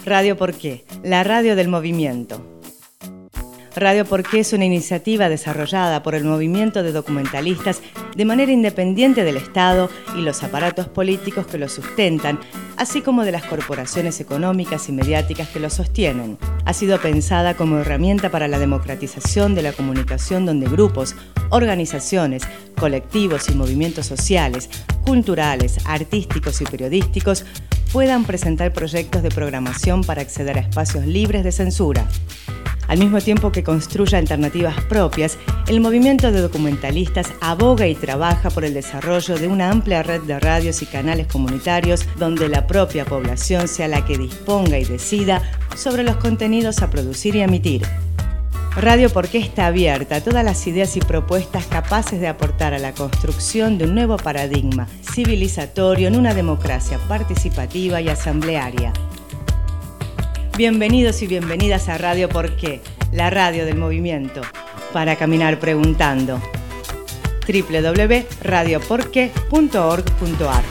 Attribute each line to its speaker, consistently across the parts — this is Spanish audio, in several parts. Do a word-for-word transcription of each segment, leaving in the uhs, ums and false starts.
Speaker 1: Radio Porqué, la radio del movimiento. Radio Porqué es una iniciativa desarrollada por el movimiento de documentalistas de manera independiente del Estado y los aparatos políticos que lo sustentan, así como de las corporaciones económicas y mediáticas que lo sostienen. Ha sido pensada como herramienta para la democratización de la comunicación donde grupos, organizaciones, colectivos y movimientos sociales, culturales, artísticos y periodísticos puedan presentar proyectos de programación para acceder a espacios libres de censura. Al mismo tiempo que construye alternativas propias, el movimiento de documentalistas aboga y trabaja por el desarrollo de una amplia red de radios y canales comunitarios donde la propia población sea la que disponga y decida sobre los contenidos a producir y emitir. Radio Porqué está abierta a todas las ideas y propuestas capaces de aportar a la construcción de un nuevo paradigma civilizatorio en una democracia participativa y asamblearia. Bienvenidos y bienvenidas a Radio Porqué, la radio del movimiento, para caminar preguntando. doble u doble u doble u punto radio porqué punto org punto a r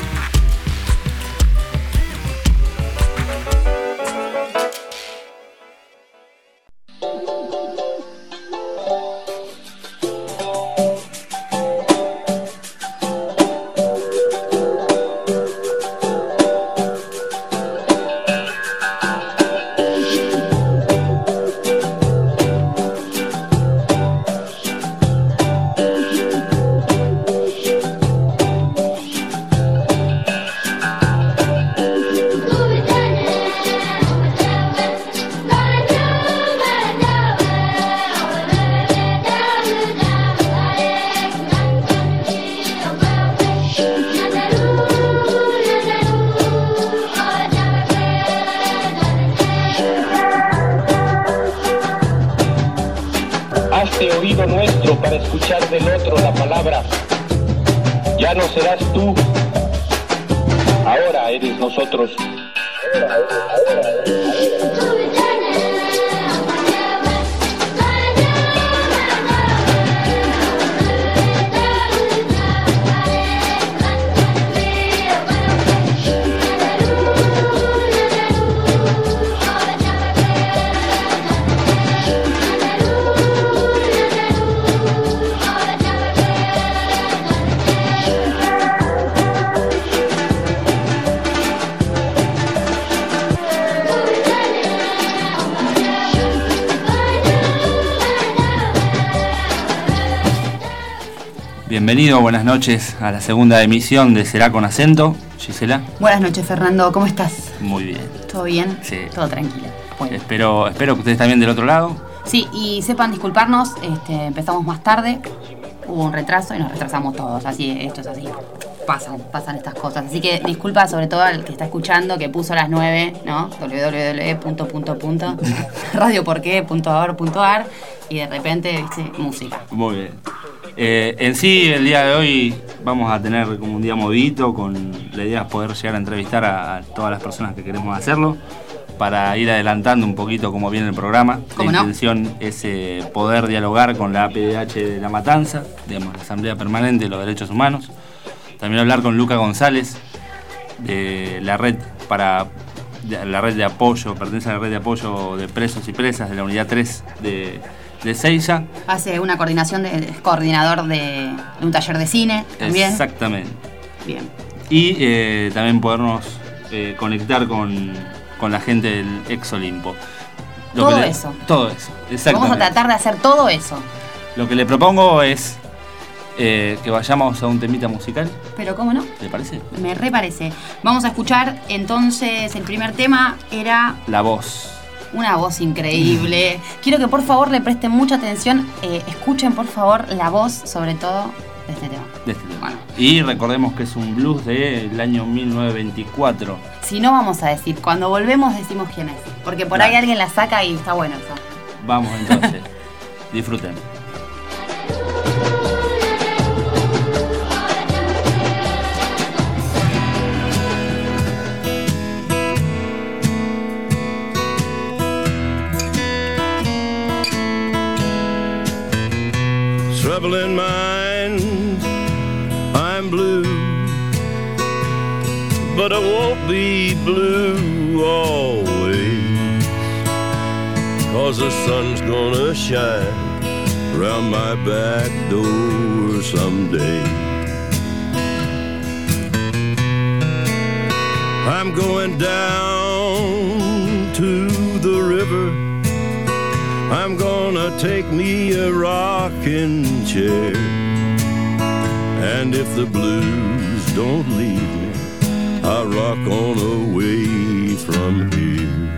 Speaker 2: Bienvenido, buenas noches a la segunda emisión de Será con Acento. Gisela.
Speaker 3: Buenas noches, Fernando, ¿cómo estás?
Speaker 2: Muy bien.
Speaker 3: ¿Todo bien?
Speaker 2: Sí.
Speaker 3: Todo tranquilo. Bueno.
Speaker 2: Espero, espero que ustedes estén bien del otro lado.
Speaker 3: Sí, y sepan disculparnos, este, empezamos más tarde, hubo un retraso y nos retrasamos todos, así, esto es así, pasan, pasan estas cosas. Así que disculpa sobre todo al que está escuchando, que puso a las nueve, ¿no? doble u doble u doble u punto radio porqué punto org punto a r y de repente, viste, música.
Speaker 2: Muy bien. Eh, en sí, el día de hoy vamos a tener como un día movidito, con la idea de poder llegar a entrevistar a, a todas las personas que queremos hacerlo, para ir adelantando un poquito cómo viene el programa. La
Speaker 3: no?
Speaker 2: intención es eh, poder dialogar con la A P D H de La Matanza, digamos, la Asamblea Permanente de los Derechos Humanos. También hablar con Luca González, de la red para de, la red de apoyo, pertenece a la red de apoyo de presos y presas de la unidad tres de de Seiza.
Speaker 3: Hace una coordinación, de, es coordinador de, de un taller de cine también.
Speaker 2: Exactamente.
Speaker 3: Bien.
Speaker 2: Y eh, también podernos eh, conectar con, con la gente del Ex Olimpo. Lo
Speaker 3: todo
Speaker 2: le,
Speaker 3: eso.
Speaker 2: Todo eso, exactamente.
Speaker 3: Vamos a tratar de hacer todo eso.
Speaker 2: Lo que le propongo es eh, que vayamos a un temita musical.
Speaker 3: Pero ¿cómo no?
Speaker 2: ¿Te parece?
Speaker 3: Me reparece. Vamos a escuchar entonces, el primer tema era...
Speaker 2: La Voz.
Speaker 3: Una voz increíble. Quiero que por favor le presten mucha atención. Eh, escuchen por favor la voz, sobre todo, de este tema.
Speaker 2: De este tema. Bueno. Y recordemos que es un blues del año mil novecientos veinticuatro.
Speaker 3: Si no, vamos a decir, cuando volvemos decimos quién es. Porque por claro. ahí alguien la saca y está bueno eso.
Speaker 2: Vamos entonces. Disfruten.
Speaker 4: Trouble in mind, I'm blue, but I won't be blue always. 'cause the sun's gonna shine round my back door someday. I'm going down to the river. I'm gonna take me a rocking chair. And if the blues don't leave me, I'll rock on away from here.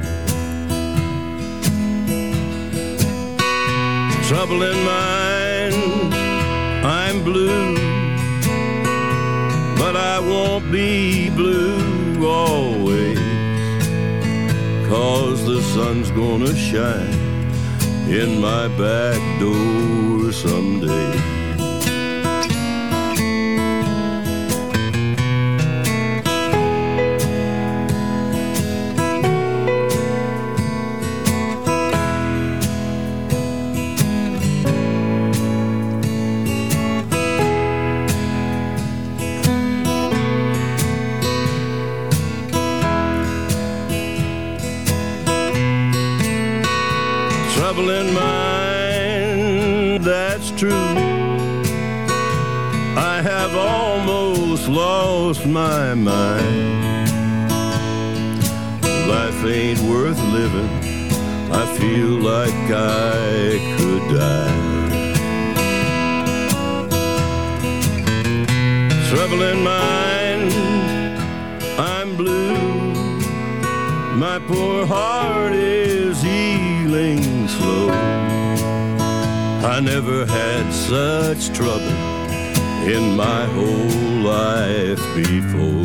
Speaker 4: Trouble in mind, I'm blue, but I won't be blue always, 'cause the sun's gonna shine in my back door someday. Trouble in mind, that's true. I have almost lost my mind. Life ain't worth living. I feel like I could die. Trouble in mind, I'm blue. My poor heart is healing slow. I never had such trouble in my whole life before.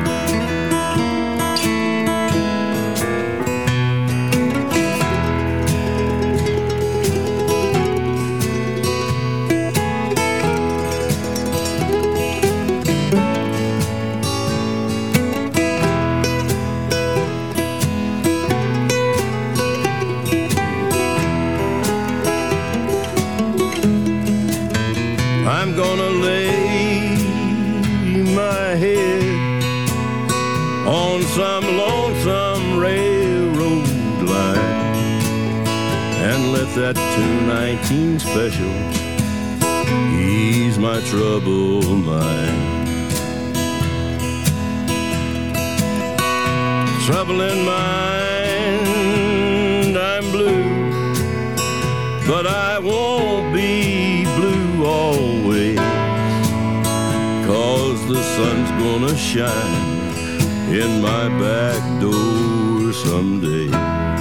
Speaker 4: I'm gonna lay my head on some lonesome railroad line and let that two nineteen special ease my troubled mind. Trouble in mind, I'm blue, but I won't be blue always, 'cause the sun's gonna shine in my back door someday.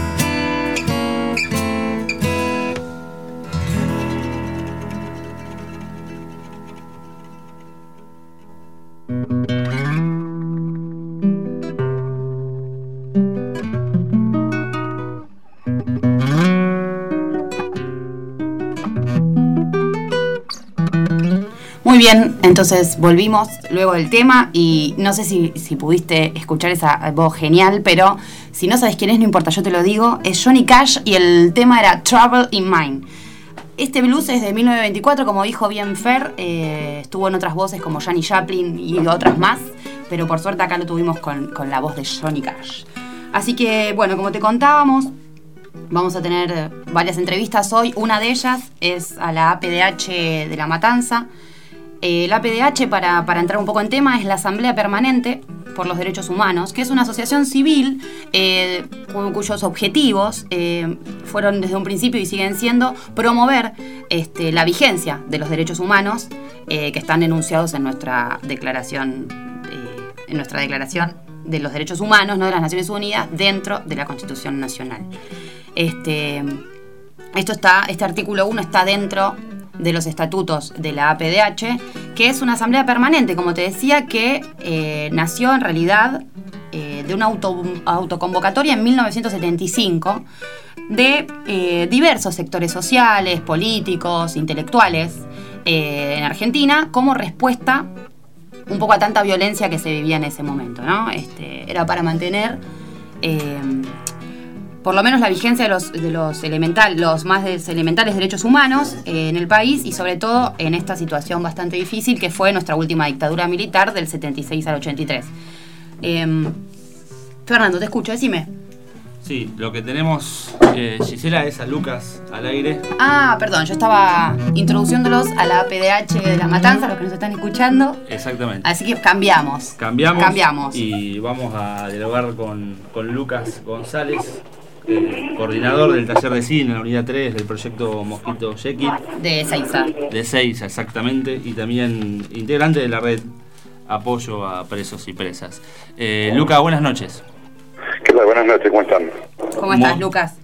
Speaker 3: Muy bien, entonces volvimos luego del tema y no sé si, si pudiste escuchar esa voz genial, pero si no sabes quién es, no importa, yo te lo digo, es Johnny Cash y el tema era Trouble in Mind. Este blues es de mil novecientos veinticuatro, como dijo bien Fer, eh, estuvo en otras voces como Janis Joplin y otras más, pero por suerte acá lo tuvimos con, con la voz de Johnny Cash. Así que, bueno, como te contábamos, vamos a tener varias entrevistas hoy. Una de ellas es a la A P D H de La Matanza. Eh, la A P D H, para, para entrar un poco en tema, es la Asamblea Permanente por los Derechos Humanos, que es una asociación civil eh, cu- cuyos objetivos eh, fueron desde un principio y siguen siendo promover este, la vigencia de los derechos humanos eh, que están enunciados en nuestra declaración, eh, en nuestra declaración de los derechos humanos, ¿no?, de las Naciones Unidas, dentro de la Constitución Nacional. Este, esto está, este artículo uno está dentro de los estatutos de la A P D H, que es una asamblea permanente, como te decía, que eh, nació en realidad eh, de una auto, autoconvocatoria en mil novecientos setenta y cinco de eh, diversos sectores sociales, políticos, intelectuales eh, en Argentina, como respuesta un poco a tanta violencia que se vivía en ese momento, ¿no? Este, era para mantener eh, por lo menos la vigencia de los, de los, elemental, los más elementales derechos humanos eh, en el país, y sobre todo en esta situación bastante difícil que fue nuestra última dictadura militar del setenta y seis al ochenta y tres. Eh, Fernando, te escucho, decime.
Speaker 2: Sí, lo que tenemos, eh, Gisela, es a Lucas al aire.
Speaker 3: Ah, perdón, yo estaba introduciéndolos a la A P D H de La Matanza, los que nos están escuchando.
Speaker 2: Exactamente.
Speaker 3: Así que cambiamos.
Speaker 2: Cambiamos.
Speaker 3: Cambiamos.
Speaker 2: Y vamos a dialogar con, con Lucas González, eh, coordinador del taller de cine en la unidad tres del proyecto Mosquito Jekyll.
Speaker 3: De Ezeiza.
Speaker 2: De Ezeiza, exactamente. Y también integrante de la red Apoyo a Presos y Presas. Eh, Lucas, buenas noches.
Speaker 5: ¿Qué tal? Buenas noches, ¿cómo están?
Speaker 3: ¿Cómo estás,
Speaker 2: Mo-
Speaker 3: Lucas?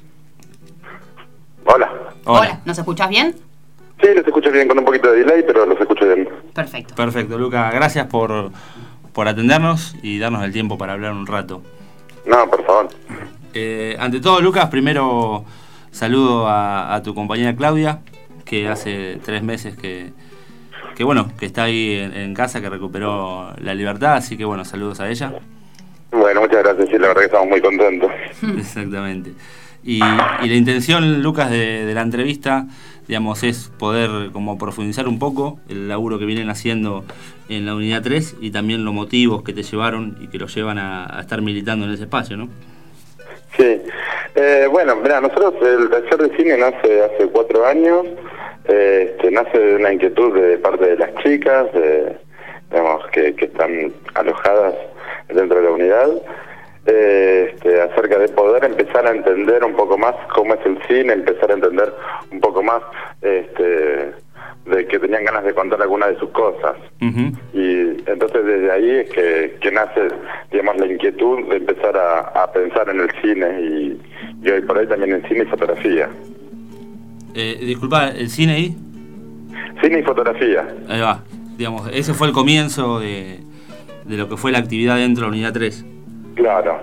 Speaker 5: Hola.
Speaker 2: Hola.
Speaker 3: Hola, ¿nos escuchás bien?
Speaker 5: Sí, los escucho bien, con un poquito de delay, pero los escucho bien.
Speaker 3: Perfecto.
Speaker 2: Perfecto, Lucas. Gracias por, por atendernos y darnos el tiempo para hablar un rato.
Speaker 5: No, por favor.
Speaker 2: Eh, ante todo, Lucas, primero saludo a, a tu compañera Claudia, que hace tres meses que, que bueno, que está ahí en, en casa, que recuperó la libertad, así que bueno, saludos a ella.
Speaker 5: Bueno, muchas gracias, sí, la verdad que estamos muy contentos.
Speaker 2: Exactamente. Y, y la intención, Lucas, de, de la entrevista, digamos, es poder como profundizar un poco el laburo que vienen haciendo en la unidad tres y también los motivos que te llevaron y que los llevan a, a estar militando en ese espacio, ¿no?
Speaker 5: Sí. Eh, bueno, mira, nosotros el taller de cine nace hace cuatro años, eh, este, nace de una inquietud de parte de las chicas, de, digamos, que, que están alojadas dentro de la unidad, eh, este, acerca de poder empezar a entender un poco más cómo es el cine, empezar a entender un poco más este, de que tenían ganas de contar alguna de sus cosas.
Speaker 2: Uh-huh.
Speaker 5: Y entonces desde ahí es que, que nace, digamos, la inquietud de empezar a, a pensar en el cine y, y hoy por hoy también en cine y fotografía.
Speaker 2: Eh, disculpa, ¿el cine ahí?
Speaker 5: Cine y fotografía.
Speaker 2: Ahí va. Digamos, ese fue el comienzo de, de lo que fue la actividad dentro de la unidad tres.
Speaker 5: Claro.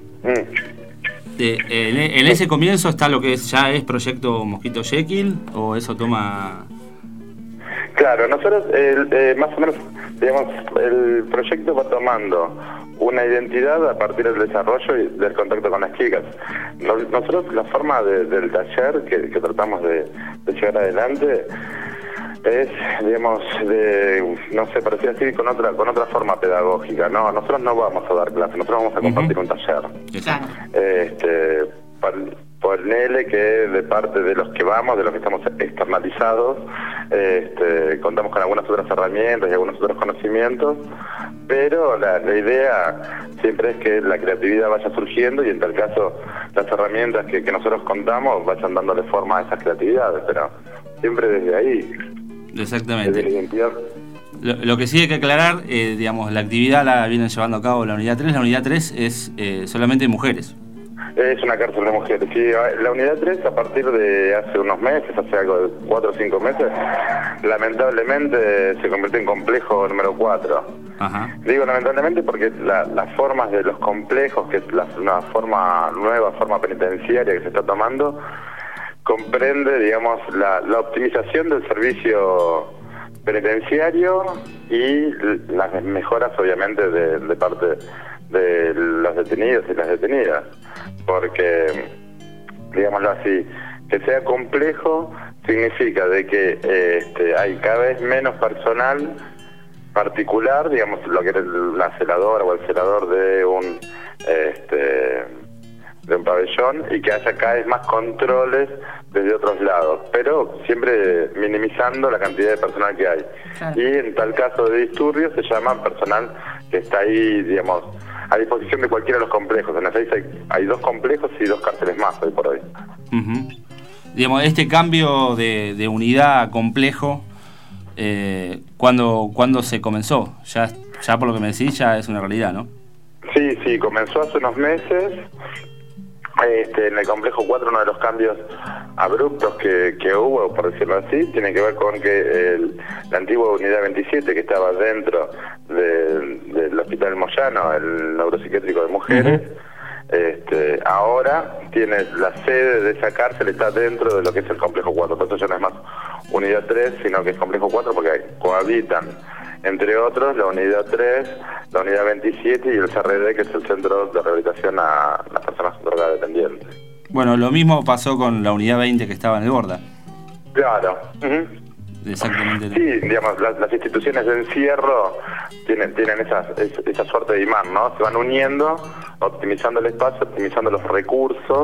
Speaker 5: Mm.
Speaker 2: De, en, en ese comienzo está lo que es, ya es proyecto Mosquito Jekyll, o eso toma...
Speaker 5: Claro, nosotros el, eh, más o menos, digamos, el proyecto va tomando una identidad a partir del desarrollo y del contacto con las chicas. Nos, nosotros la forma de, del taller que, que tratamos de, de llevar adelante es, digamos, de, no sé, por decir así, con otra con otra forma pedagógica. No, nosotros no vamos a dar clases, nosotros vamos a compartir uh-huh. un taller.
Speaker 3: Claro.
Speaker 5: Este, ponele que de parte de los que vamos, de los que estamos externalizados, este, contamos con algunas otras herramientas y algunos otros conocimientos, pero la, la idea siempre es que la creatividad vaya surgiendo y en tal caso las herramientas que, que nosotros contamos vayan dándole forma a esas creatividades, pero siempre desde ahí.
Speaker 2: Exactamente.
Speaker 5: Desde la identidad.
Speaker 2: Lo, lo que sí hay que aclarar, eh, digamos, la actividad la vienen llevando a cabo la unidad tres. La unidad tres es eh, solamente mujeres.
Speaker 5: Es una cárcel de mujeres, sí. La unidad tres, a partir de hace unos meses, hace algo de cuatro o cinco meses, lamentablemente se convirtió en complejo número cuatro.
Speaker 2: Ajá.
Speaker 5: Digo lamentablemente porque la, las formas de los complejos, que es la, una forma nueva, forma penitenciaria que se está tomando, comprende, digamos, la, la optimización del servicio penitenciario y las mejoras, obviamente, de, de parte de los detenidos y las detenidas. Porque, digámoslo así, que sea complejo significa de que eh, este, hay cada vez menos personal particular, digamos, lo que es la celadora o el celador de un este, de un pabellón, y que haya cada vez más controles desde otros lados, pero siempre minimizando la cantidad de personal que hay. Claro. Y en tal caso de disturbios se llama personal que está ahí, digamos, a disposición de cualquiera de los complejos. En la seis hay, hay dos complejos y dos cárceles más hoy por hoy.
Speaker 2: Uh-huh. Digamos, este cambio de, de unidad a complejo, eh, ¿cuándo, ¿cuándo se comenzó? Ya, ya por lo que me decís, ya es una realidad, ¿no?
Speaker 5: Sí, sí, comenzó hace unos meses. Este, en el complejo cuatro, uno de los cambios abruptos que, que hubo, por decirlo así, tiene que ver con que el, la antigua unidad veintisiete, que estaba dentro de, del Hospital Moyano, el neuropsiquiátrico de mujeres, uh-huh. este, ahora tiene la sede de esa cárcel, está dentro de lo que es el complejo cuatro. Por eso ya no es más unidad tres, sino que es complejo cuatro, porque hay, cohabitan, entre otros, la unidad tres, la unidad veintisiete y el C R D, que es el Centro de Rehabilitación a las Personas Drogodependientes.
Speaker 2: Bueno, lo mismo pasó con la unidad veinte que estaba en el Borda.
Speaker 5: Claro. Uh-huh.
Speaker 2: exactamente.
Speaker 5: Sí, digamos, las, las instituciones de encierro tienen tienen esa, esa suerte de imán, ¿no? Se van uniendo, optimizando el espacio, optimizando los recursos,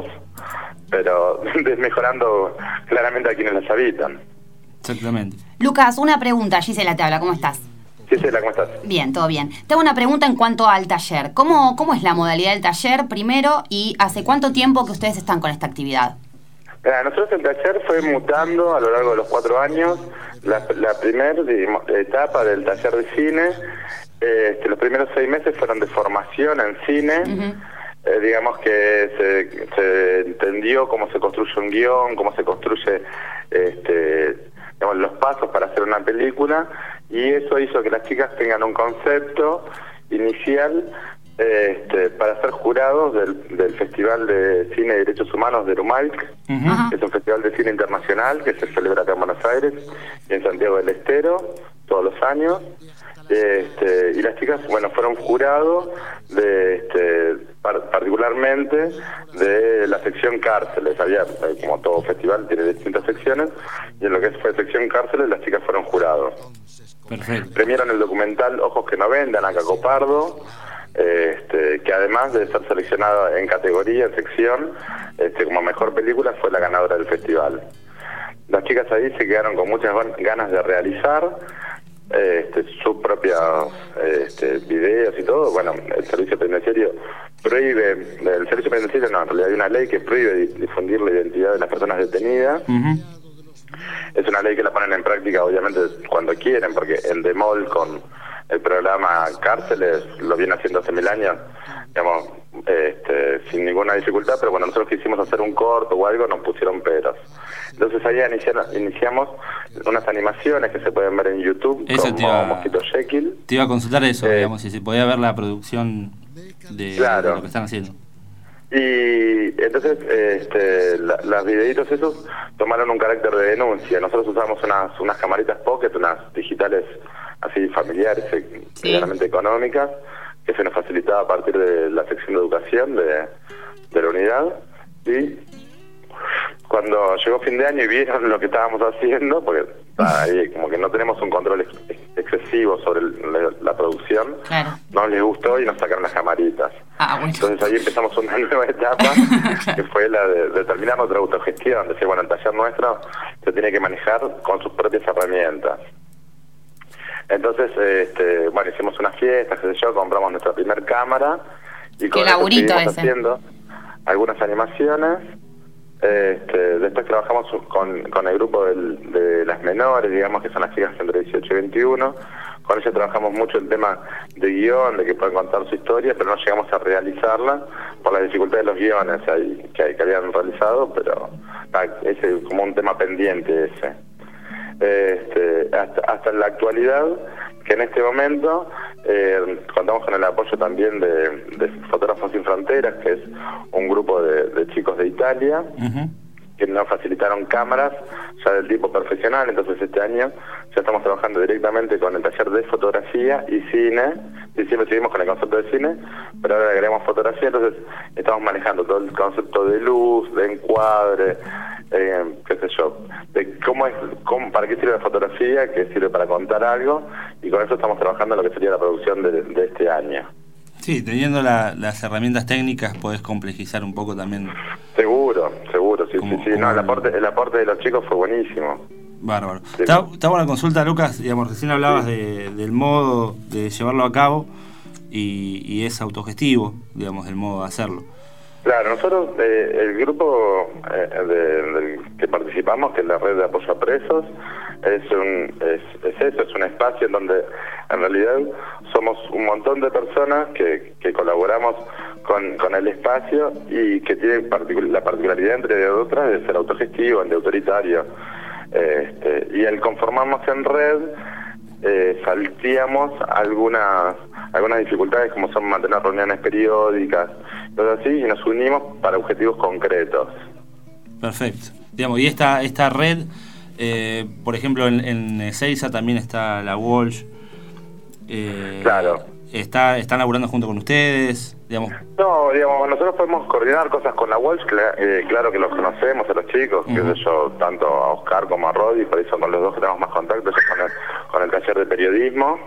Speaker 5: pero desmejorando claramente a quienes las habitan.
Speaker 2: Exactamente.
Speaker 3: Lucas, una pregunta, Gisela te habla, ¿cómo estás?
Speaker 5: Gisela, ¿cómo estás?
Speaker 3: Bien, todo bien. Tengo una pregunta en cuanto al taller. ¿Cómo, cómo es la modalidad del taller primero y hace cuánto tiempo que ustedes están con esta actividad?
Speaker 5: Mira, nosotros el taller fue mutando a lo largo de los cuatro años. La, la primera etapa del taller de cine, eh, los primeros seis meses fueron de formación en cine. Uh-huh. Eh, digamos que se, se entendió cómo se construye un guión, cómo se construye este, digamos, los pasos para hacer una película, y eso hizo que las chicas tengan un concepto inicial este, para ser jurados del, del Festival de Cine y Derechos Humanos de Rumalk, uh-huh. que es un festival de cine internacional que se celebra acá en Buenos Aires y en Santiago del Estero todos los años. Este, y las chicas, bueno, fueron jurados de, este, par particularmente de la sección cárceles. Había, como todo festival, tiene distintas secciones, y en lo que fue sección cárceles, las chicas fueron jurados.
Speaker 2: Perfecto.
Speaker 5: Premiaron el documental Ojos que no vendan, a Caco Pardo, este, que además de ser seleccionado en categoría, en sección, este, como mejor película, fue la ganadora del festival. Las chicas ahí se quedaron con muchas ganas de realizar Este, sus propios este, videos y todo. Bueno, el servicio penitenciario prohíbe, el servicio penitenciario no, en realidad hay una ley que prohíbe difundir la identidad de las personas detenidas. Uh-huh. Es una ley que la ponen en práctica obviamente cuando quieren, porque en Demol con el programa Cárceles lo viene haciendo hace mil años, digamos, este, sin ninguna dificultad, pero cuando nosotros quisimos hacer un corto o algo nos pusieron peros. Entonces ahí iniciamos, iniciamos unas animaciones que se pueden ver en YouTube, eso como iba, Mosquito Jekyll.
Speaker 2: Te iba a consultar eso, eh, digamos, si se podía ver la producción de, claro. de lo que están haciendo.
Speaker 5: Y entonces este, la, las videitos esos tomaron un carácter de denuncia. Nosotros usamos unas, unas camaritas pocket, unas digitales así familiares, sí. claramente económicas, que se nos facilitaba a partir de la sección de educación de, de la unidad. Y cuando llegó fin de año y vieron lo que estábamos haciendo, porque ahí como que no tenemos un control ex excesivo sobre el, la, la producción, claro. no les gustó y nos sacaron las camaritas. Ah, bueno. Entonces ahí empezamos una nueva etapa, que fue la de, de terminar nuestra autogestión. Decir, bueno, el taller nuestro se tiene que manejar con sus propias herramientas. Entonces, este, bueno, hicimos unas fiestas, qué sé yo, compramos nuestra primer cámara y con eso seguimos haciendo algunas animaciones. Este, después trabajamos con, con el grupo del, de las menores, digamos, que son las chicas entre dieciocho y veintiuno. Con ellas trabajamos mucho el tema de guión, de que pueden contar su historia, pero no llegamos a realizarla por la dificultad de los guiones ahí, que, que habían realizado, pero ah, ese es como un tema pendiente ese. Este, hasta, hasta la actualidad, que en este momento eh, contamos con el apoyo también de, de Fotógrafos Sin Fronteras, que es un grupo de, de chicos de Italia, uh-huh. que nos facilitaron cámaras ya del tipo profesional. Entonces este año ya estamos trabajando directamente con el taller de fotografía y cine, y siempre seguimos con el concepto de cine, pero ahora agregamos fotografía. Entonces estamos manejando todo el concepto de luz, de encuadre, eh, qué sé yo, de cómo es, cómo, para qué sirve la fotografía, que sirve para contar algo, y con eso estamos trabajando en lo que sería la producción de, de este año.
Speaker 2: Sí, teniendo la, las herramientas técnicas podés complejizar un poco también.
Speaker 5: Seguro, seguro, sí, como, sí, sí. No, el aporte, el aporte de los chicos fue buenísimo.
Speaker 2: Bárbaro. Sí. Está, está buena consulta, Lucas, digamos, recién hablabas sí. de, del modo de llevarlo a cabo y, y es autogestivo, digamos, el modo de hacerlo.
Speaker 5: Claro, nosotros, eh, el grupo eh, de, del que participamos, que es la red de apoyo a presos, es, un, es, es eso, es un espacio en donde en realidad somos un montón de personas que, que colaboramos con, con el espacio y que tienen particul la particularidad entre otras de ser autogestivo, de autoritario. Este, y al conformarnos en red, eh, salteamos algunas algunas dificultades como son mantener reuniones periódicas, todo así, y nos unimos para objetivos concretos.
Speaker 2: Perfecto. Digamos, y esta esta red, eh, por ejemplo, en, en Ezeiza también está la Walsh. Eh,
Speaker 5: claro.
Speaker 2: está, ¿están laburando junto con ustedes? Digamos.
Speaker 5: No, digamos, nosotros podemos coordinar cosas con la Walsh, cl- eh, claro que los conocemos a los chicos, uh-huh. que sé yo, tanto a Oscar como a Rodi, por eso con los dos que tenemos más contacto, yo con el, con el taller de periodismo.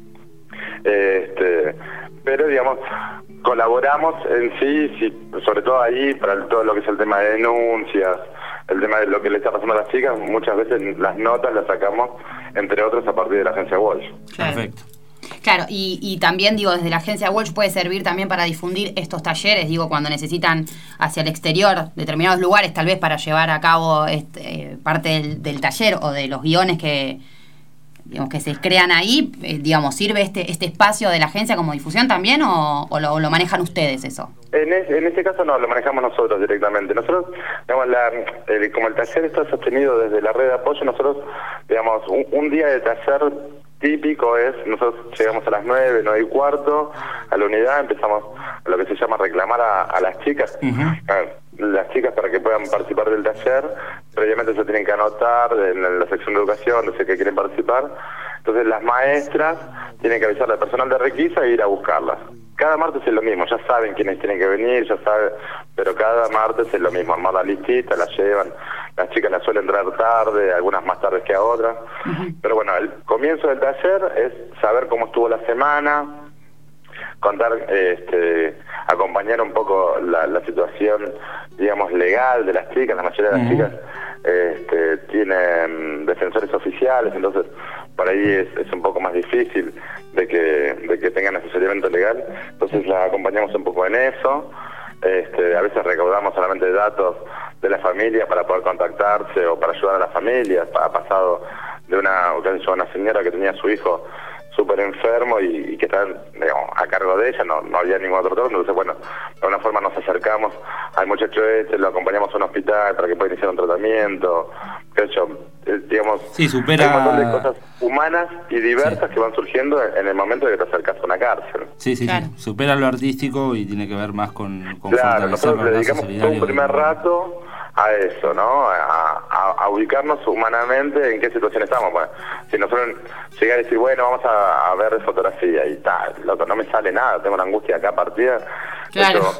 Speaker 5: Este, pero digamos, colaboramos en sí, sí, sobre todo ahí, para el, todo lo que es el tema de denuncias, el tema de lo que le está pasando a las chicas, muchas veces las notas las sacamos, entre otros, a partir de la agencia Walsh.
Speaker 3: Claro.
Speaker 2: Perfecto.
Speaker 3: Claro, y, y también, digo, desde la agencia Walsh puede servir también para difundir estos talleres, digo, cuando necesitan hacia el exterior determinados lugares, tal vez para llevar a cabo este, eh, parte del, del taller o de los guiones que, digamos, que se crean ahí, eh, digamos, ¿sirve este este espacio de la agencia como difusión también o, o, lo, o lo manejan ustedes eso?
Speaker 5: En, es, en este caso no, lo manejamos nosotros directamente. Nosotros, digamos, la, el, como el taller está sostenido desde la red de apoyo, nosotros, digamos, un, un día de taller típico es, nosotros llegamos a las nueve, nueve y cuarto a la unidad, empezamos a lo que se llama reclamar a, a las chicas, uh-huh. a las chicas para que puedan participar del taller. Previamente se tienen que anotar en la sección de educación, de sé que quieren participar. Entonces las maestras tienen que avisarle al personal de requisa e ir a buscarlas. Cada martes es lo mismo, ya saben quiénes tienen que venir, ya saben, pero cada martes es lo mismo, armar la listita, la llevan, las chicas las suelen entrar tarde, algunas más tarde que a otras, uh-huh. pero bueno, el comienzo del taller es saber cómo estuvo la semana, contar, este, acompañar un poco la, la situación, digamos, legal de las chicas. La mayoría de las uh-huh. chicas este, tienen defensores oficiales, entonces por ahí es, es un poco más difícil de que de que tengan asesoramiento legal, entonces la acompañamos un poco en eso. Este, a veces recaudamos solamente datos de la familia para poder contactarse o para ayudar a la familia. Ha pasado de una, una señora que tenía a su hijo súper enfermo y, y que está, digamos, a cargo de ella, no, no había ningún otro doctor, entonces bueno, de alguna forma nos acercamos al muchacho este, lo acompañamos a un hospital para que pueda iniciar un tratamiento, qué sé yo, eh, digamos,
Speaker 2: sí, supera...
Speaker 5: hay un montón de cosas humanas y diversas sí. que van surgiendo en el momento de que te acercas a una cárcel.
Speaker 2: Sí, sí, claro. sí, supera lo artístico y tiene que ver más con, con
Speaker 5: claro, nosotros le dedicamos todo un primer de... rato a eso, ¿no? A, a, a ubicarnos humanamente en qué situación estamos. Bueno, si nosotros llegar y decir, bueno, vamos a, a ver fotografía y tal, loco, no me sale nada, tengo una angustia acá partida.
Speaker 3: Claro.
Speaker 5: Eso,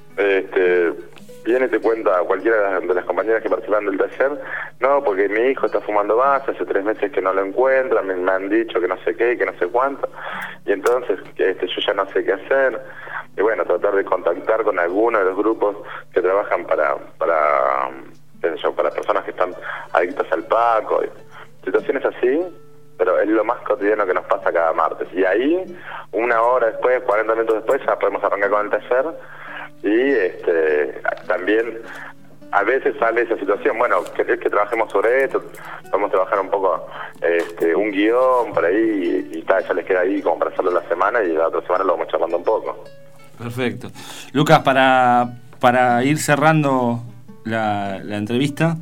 Speaker 5: este, viene y te cuenta cualquiera de las compañeras que participan del taller, no, porque mi hijo está fumando base, hace tres meses que no lo encuentran, me, me han dicho que no sé qué, que no sé cuánto, y entonces que este, yo ya no sé qué hacer. Y bueno, tratar de contactar con alguno de los grupos que trabajan para para yo, para personas que están adictas al Paco, y situaciones así, pero es lo más cotidiano que nos pasa cada martes. Y ahí, una hora después, cuarenta minutos después, ya podemos arrancar con el taller. Y este también a veces sale esa situación, bueno, querés que trabajemos sobre esto, vamos a trabajar un poco este un guión por ahí y, y tal, ya les queda ahí como para hacerlo la semana y la otra semana lo vamos charlando un poco.
Speaker 2: Perfecto. Lucas, para, para ir cerrando la, la entrevista,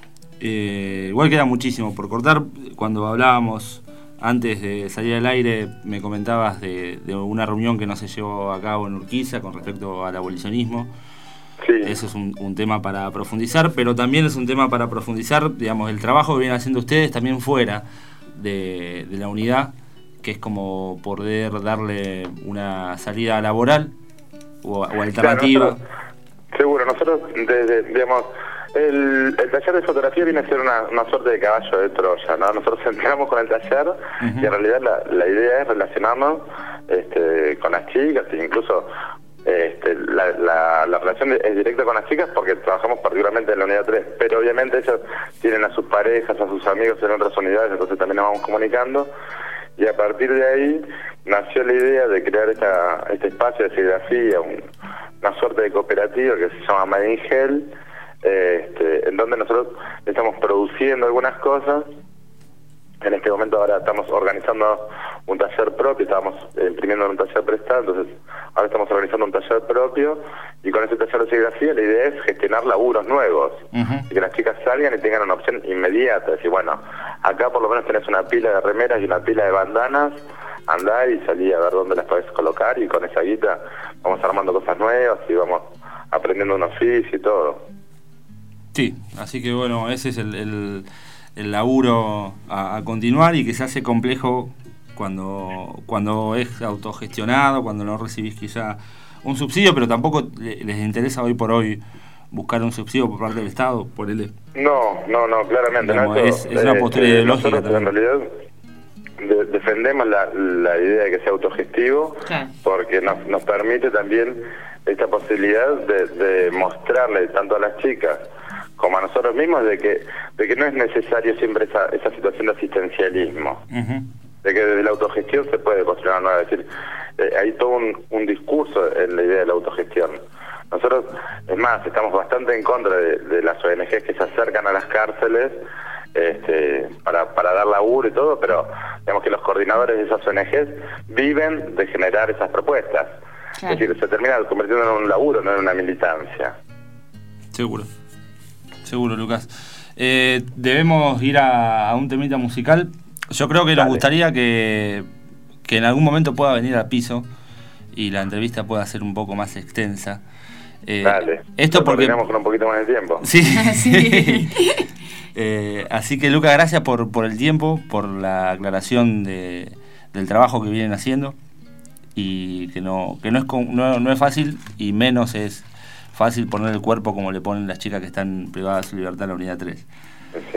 Speaker 2: eh, igual queda muchísimo por cortar. Cuando hablábamos antes de salir al aire, me comentabas de, de una reunión que no se llevó a cabo en Urquiza con respecto al abolicionismo. Sí. Eso es un, un tema para profundizar, pero también es un tema para profundizar, digamos, el trabajo que vienen haciendo ustedes también fuera de, de la unidad, que es como poder darle una salida laboral o, o alternativa. Claro,
Speaker 5: nosotros, seguro, nosotros desde, digamos, el, el taller de fotografía viene a ser una, una suerte de caballo de Troya, ¿no? Nosotros entramos con el taller uh-huh. y en realidad la, la idea es relacionarnos este, con las chicas e incluso este, la, la, la relación es directa con las chicas porque trabajamos particularmente en la unidad tres, pero obviamente ellas tienen a sus parejas, a sus amigos en otras unidades, entonces también nos vamos comunicando. Y a partir de ahí nació la idea de crear esta, este espacio de serigrafía, un, una suerte de cooperativa que se llama Made in Hell, eh, este, en donde nosotros estamos produciendo algunas cosas. En este momento ahora estamos organizando un taller propio, estábamos eh, imprimiendo en un taller prestado, entonces ahora estamos organizando un taller propio y con ese taller de serigrafía la idea es gestionar laburos nuevos uh-huh. y que las chicas salgan y tengan una opción inmediata, decir, bueno, acá por lo menos tenés una pila de remeras y una pila de bandanas, andá y salí a ver dónde las podés colocar y con esa guita vamos armando cosas nuevas y vamos aprendiendo un oficio y todo.
Speaker 2: Sí, así que bueno, ese es el... el... el laburo a, a continuar y que se hace complejo cuando, cuando es autogestionado, cuando no recibís quizá un subsidio, pero tampoco les interesa hoy por hoy buscar un subsidio por parte del Estado, por él.
Speaker 5: No, no, no, claramente.
Speaker 2: Digamos,
Speaker 5: no,
Speaker 2: es, es una postura eh, ideológica
Speaker 5: también. En realidad de, defendemos la, la idea de que sea autogestivo, okay, porque nos, nos permite también esta posibilidad de, de mostrarle tanto a las chicas como a nosotros mismos de que de que no es necesario siempre esa, esa situación de asistencialismo, uh-huh, de que desde la autogestión se puede construir una nueva. Es decir, eh, hay todo un, un discurso en la idea de la autogestión. Nosotros, es más, estamos bastante en contra de, de las O N Ges que se acercan a las cárceles este, para, para dar laburo y todo, pero digamos que los coordinadores de esas O N Ges viven de generar esas propuestas. Claro. Es decir, se termina convirtiendo en un laburo, no en una militancia.
Speaker 2: Seguro, seguro, Lucas. Eh, debemos ir a, a un temita musical. Yo creo que Dale. nos gustaría que, que en algún momento pueda venir al piso y la entrevista pueda ser un poco más extensa. Eh,
Speaker 5: Dale.
Speaker 2: Esto porque
Speaker 5: terminamos con un poquito más de tiempo.
Speaker 2: Sí. sí. eh, así que, Lucas, gracias por, por el tiempo, por la aclaración de, del trabajo que vienen haciendo y que no que no es no, no es fácil y menos es fácil poner el cuerpo como le ponen las chicas que están privadas de su libertad en la unidad tres. Sí.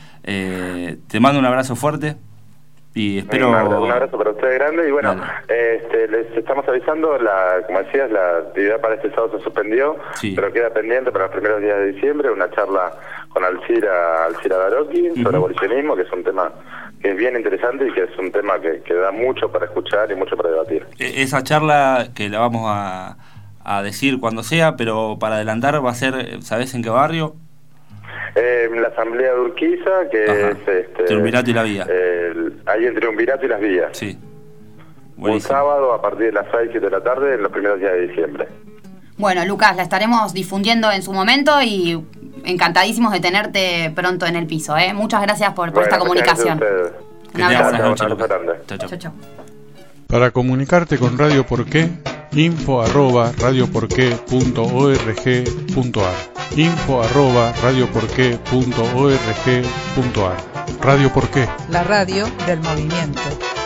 Speaker 2: Eh, te mando un abrazo fuerte y espero...
Speaker 5: Un abrazo, un abrazo para ustedes grande y bueno, este, les estamos avisando, la, como decías, la actividad para este sábado se suspendió, sí, pero queda pendiente para los primeros días de diciembre una charla con Alcira, Alcira Daroqui, uh-huh, sobre abolicionismo, que es un tema que es bien interesante y que es un tema que, que da mucho para escuchar y mucho para debatir.
Speaker 2: Esa charla que la vamos a, a decir cuando sea, pero para adelantar va a ser, ¿sabés en qué barrio?
Speaker 5: Eh, la Asamblea de Urquiza, que Ajá. es... Este,
Speaker 2: Triunvirato y la Vía.
Speaker 5: Eh, ahí entre Triunvirato y las Vías.
Speaker 2: Sí.
Speaker 5: Un sábado a partir de las seis, siete de la tarde, en los primeros días de diciembre.
Speaker 3: Bueno, Lucas, la estaremos difundiendo en su momento y encantadísimos de tenerte pronto en el piso, ¿eh? Muchas gracias por, por bueno, esta comunicación.
Speaker 2: Un abrazo. Chao, chao.
Speaker 3: Chao.
Speaker 6: Para comunicarte con Radio Porqué, info arroba radioporqué punto org punto ar. Info arroba radioporqué punto org punto ar. Radio Porqué,
Speaker 7: la radio del movimiento.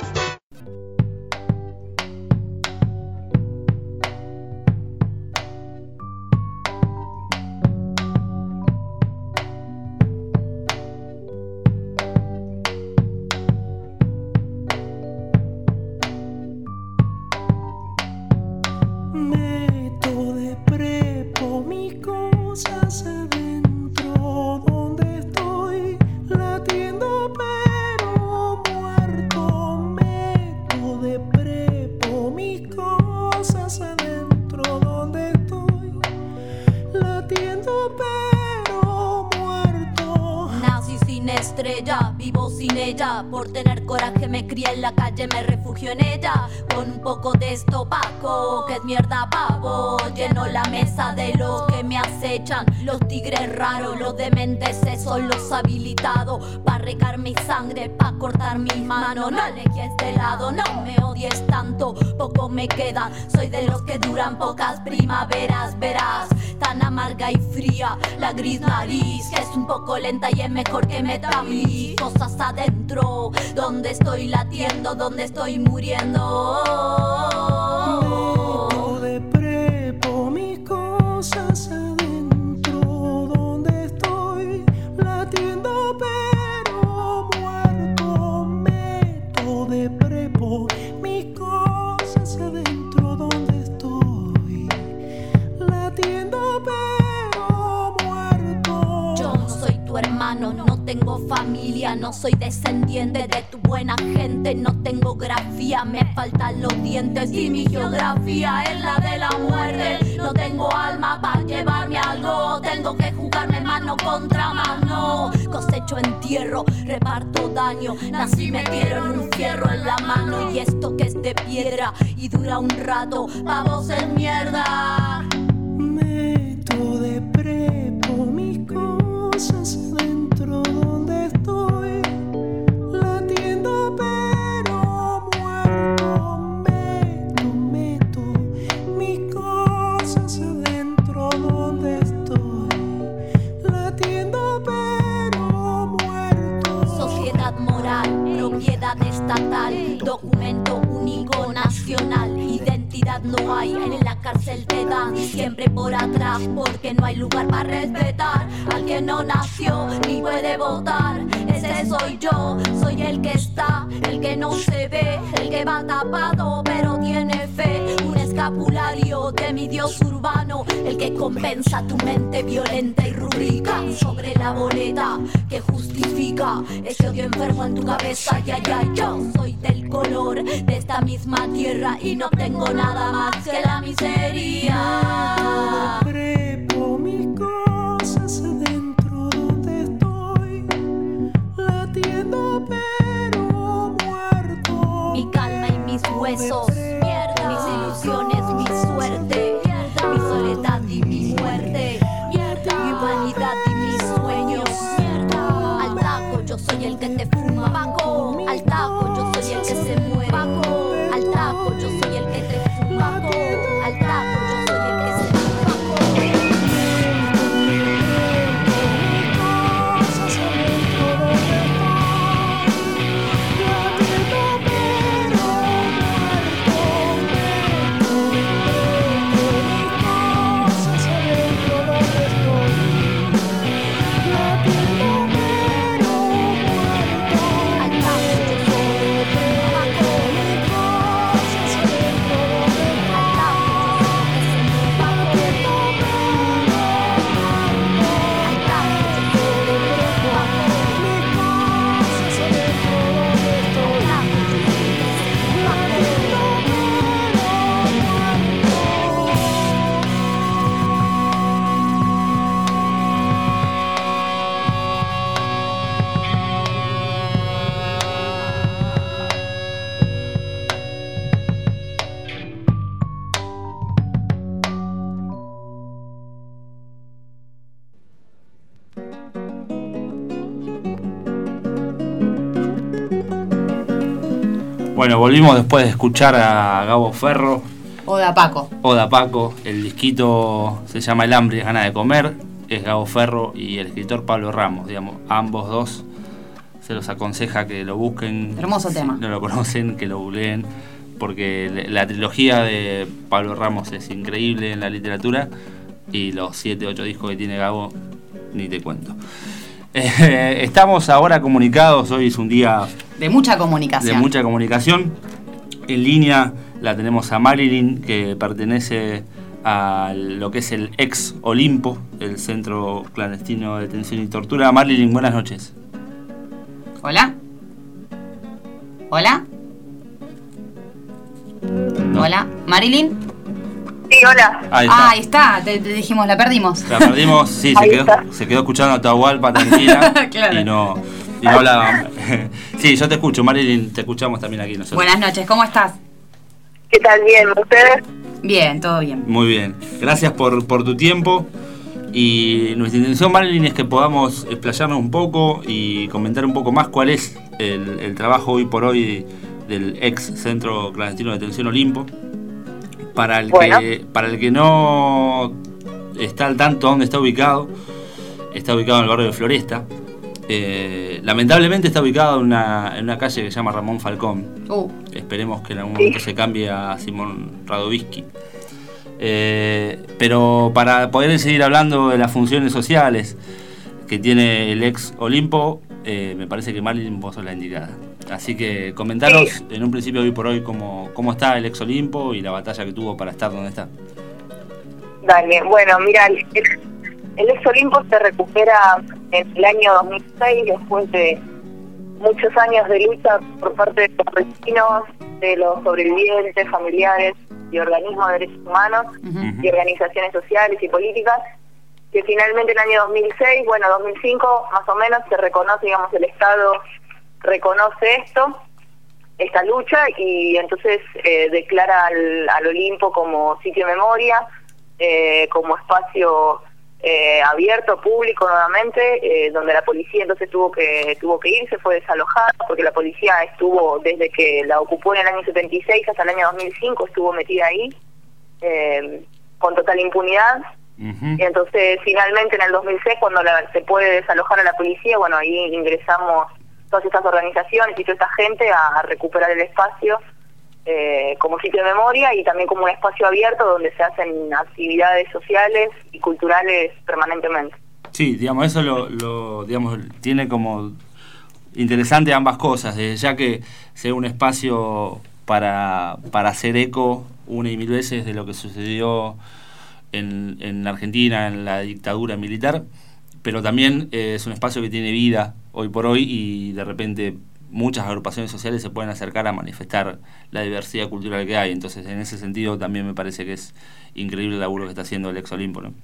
Speaker 8: Por tener coraje me crié en la calle, me refugio en ella. Con un poco de esto opaco, que es mierda pavo. Lleno la mesa de los que me acechan, los tigres raros, los dementes, esos los habilitados. Pa' regar mi sangre, pa' cortar mis manos. No elegí este lado, no me odies tanto, poco me queda. Soy de los que duran pocas primaveras, verás. Tan amarga y fría, la gris nariz, que es un poco lenta y es mejor que meta mis cosas adentro, donde estoy latiendo, donde estoy muriendo.
Speaker 9: Meto de prepo mis cosas adentro, donde estoy latiendo pero muerto. Meto de prepo mis cosas adentro, donde estoy latiendo pero muerto.
Speaker 8: Yo no soy tu hermano, no tengo familia, no soy descendiente de tu buena gente, no tengo grafía, me faltan los dientes y mi geografía es la de la muerte. No tengo alma para llevarme algo, tengo que jugarme mano contra mano. Cosecho entierro, reparto daño, nací metieron un fierro en la mano y esto que es de piedra y dura un rato, pa' vos es mierda.
Speaker 9: Meto de prepo mis cosas adentro, donde estoy latiendo pero muerto. Meto, meto mis cosas adentro, donde estoy latiendo pero muerto.
Speaker 8: Sociedad moral, propiedad estatal, estatal, documento único nacional. Identidad no hay, en la cárcel te dan siempre por atrás, porque no hay lugar para respetar al que no nació ni puede votar. Ese soy yo, soy el que está, el que no se ve, el que va tapado pero tiene fe. Un escapulario de mi dios urbano, el que compensa tu mente violenta y rubrica sobre la boleta que justifica ese odio enfermo en tu cabeza. Ya, ya, yo soy del color de esta misma tierra y no tengo nada más que la miseria.
Speaker 9: Prepo mis cosas dentro donde estoy, latiendo pero muerto.
Speaker 8: Mi calma y mis huesos, mierda. Mis ilusiones, mi suerte, mierda. Mi soledad y mi muerte, mierda. Mi humanidad y mis sueños, mierda. Al taco yo soy el que te fuma, Paco. Al taco yo soy el que se muere, Paco. Al taco yo soy el que te fuma, Paco. Al taco yo soy el que se muere, Paco.
Speaker 2: Bueno, volvimos después de escuchar a Gabo Ferro.
Speaker 3: Oda Paco.
Speaker 2: Oda Paco. El disquito se llama El hambre y ganas de comer. Es Gabo Ferro y el escritor Pablo Ramos. Digamos, ambos dos se los aconseja que lo busquen.
Speaker 3: Hermoso tema.
Speaker 2: Si no lo conocen, que lo googleen. Porque la trilogía de Pablo Ramos es increíble en la literatura. Y los siete, ocho discos que tiene Gabo, ni te cuento. Eh, estamos ahora comunicados, hoy es un día
Speaker 3: de mucha comunicación.
Speaker 2: De mucha comunicación. En línea la tenemos a Marilyn, que pertenece a lo que es el ex Olimpo, el Centro Clandestino de Detención y Tortura. Marilyn, buenas noches.
Speaker 3: Hola. Hola. No. Hola. Marilyn.
Speaker 10: Sí, hola.
Speaker 3: Ahí está, ah, ahí está. Te, te dijimos, la perdimos.
Speaker 2: La perdimos, sí, se quedó, se quedó escuchando a Atahualpa tranquila. Claro. Y no, y no hablaba. Sí, yo te escucho, Marilyn, te escuchamos también aquí nosotros.
Speaker 3: Buenas noches, ¿cómo estás?
Speaker 10: ¿Qué tal? Bien, ¿ustedes?
Speaker 3: Bien, todo bien.
Speaker 2: Muy bien. Gracias por, por tu tiempo. Y nuestra intención, Marilyn, es que podamos explayarnos un poco y comentar un poco más cuál es el, el trabajo hoy por hoy del ex Centro Clandestino de Detención Olimpo. Para el, bueno. que, para el que no está al tanto dónde está ubicado, está ubicado en el barrio de Floresta. Eh, lamentablemente está ubicado en una, en una calle que se llama Ramón Falcón. Uh. Esperemos que en algún momento se cambie a Simón Radovisky. Eh, pero para poder seguir hablando de las funciones sociales que tiene el ex Olimpo, eh, me parece que Marilyn vos sos la indicada. Así que comentaros sí. en un principio hoy por hoy cómo, cómo está el ex Olimpo y la batalla que tuvo para estar donde está.
Speaker 10: Dale, bueno, mira, el, el ex Olimpo se recupera en el año dos mil seis después de muchos años de lucha por parte de los vecinos, de los sobrevivientes, familiares y organismos de derechos humanos uh-huh. y organizaciones sociales y políticas, que finalmente en el año dos mil seis, bueno, dos mil cinco más o menos se reconoce, digamos, el Estado reconoce esto, esta lucha, y entonces eh, declara al, al Olimpo como sitio de memoria, eh, como espacio eh, abierto, público nuevamente, eh, donde la policía entonces tuvo que tuvo que irse, fue desalojada, porque la policía estuvo, desde que la ocupó en el año setenta y seis hasta el año dos mil cinco, estuvo metida ahí, eh, con total impunidad. Uh-huh. Y entonces finalmente en el dos mil seis, cuando la, se puede desalojar a la policía, bueno, ahí ingresamos todas estas organizaciones y toda esta gente a, a recuperar el espacio eh, como sitio de memoria y también como un espacio abierto donde se hacen actividades sociales y culturales permanentemente.
Speaker 2: Sí, digamos, eso lo, lo digamos, tiene como interesante ambas cosas, eh, ya que sea un espacio para, para hacer eco una y mil veces de lo que sucedió en, en Argentina, en la dictadura militar, pero también eh, es un espacio que tiene vida hoy por hoy y de repente muchas agrupaciones sociales se pueden acercar a manifestar la diversidad cultural que hay. Entonces, en ese sentido también me parece que es increíble el laburo que está haciendo el Ex Olimpo, ¿no?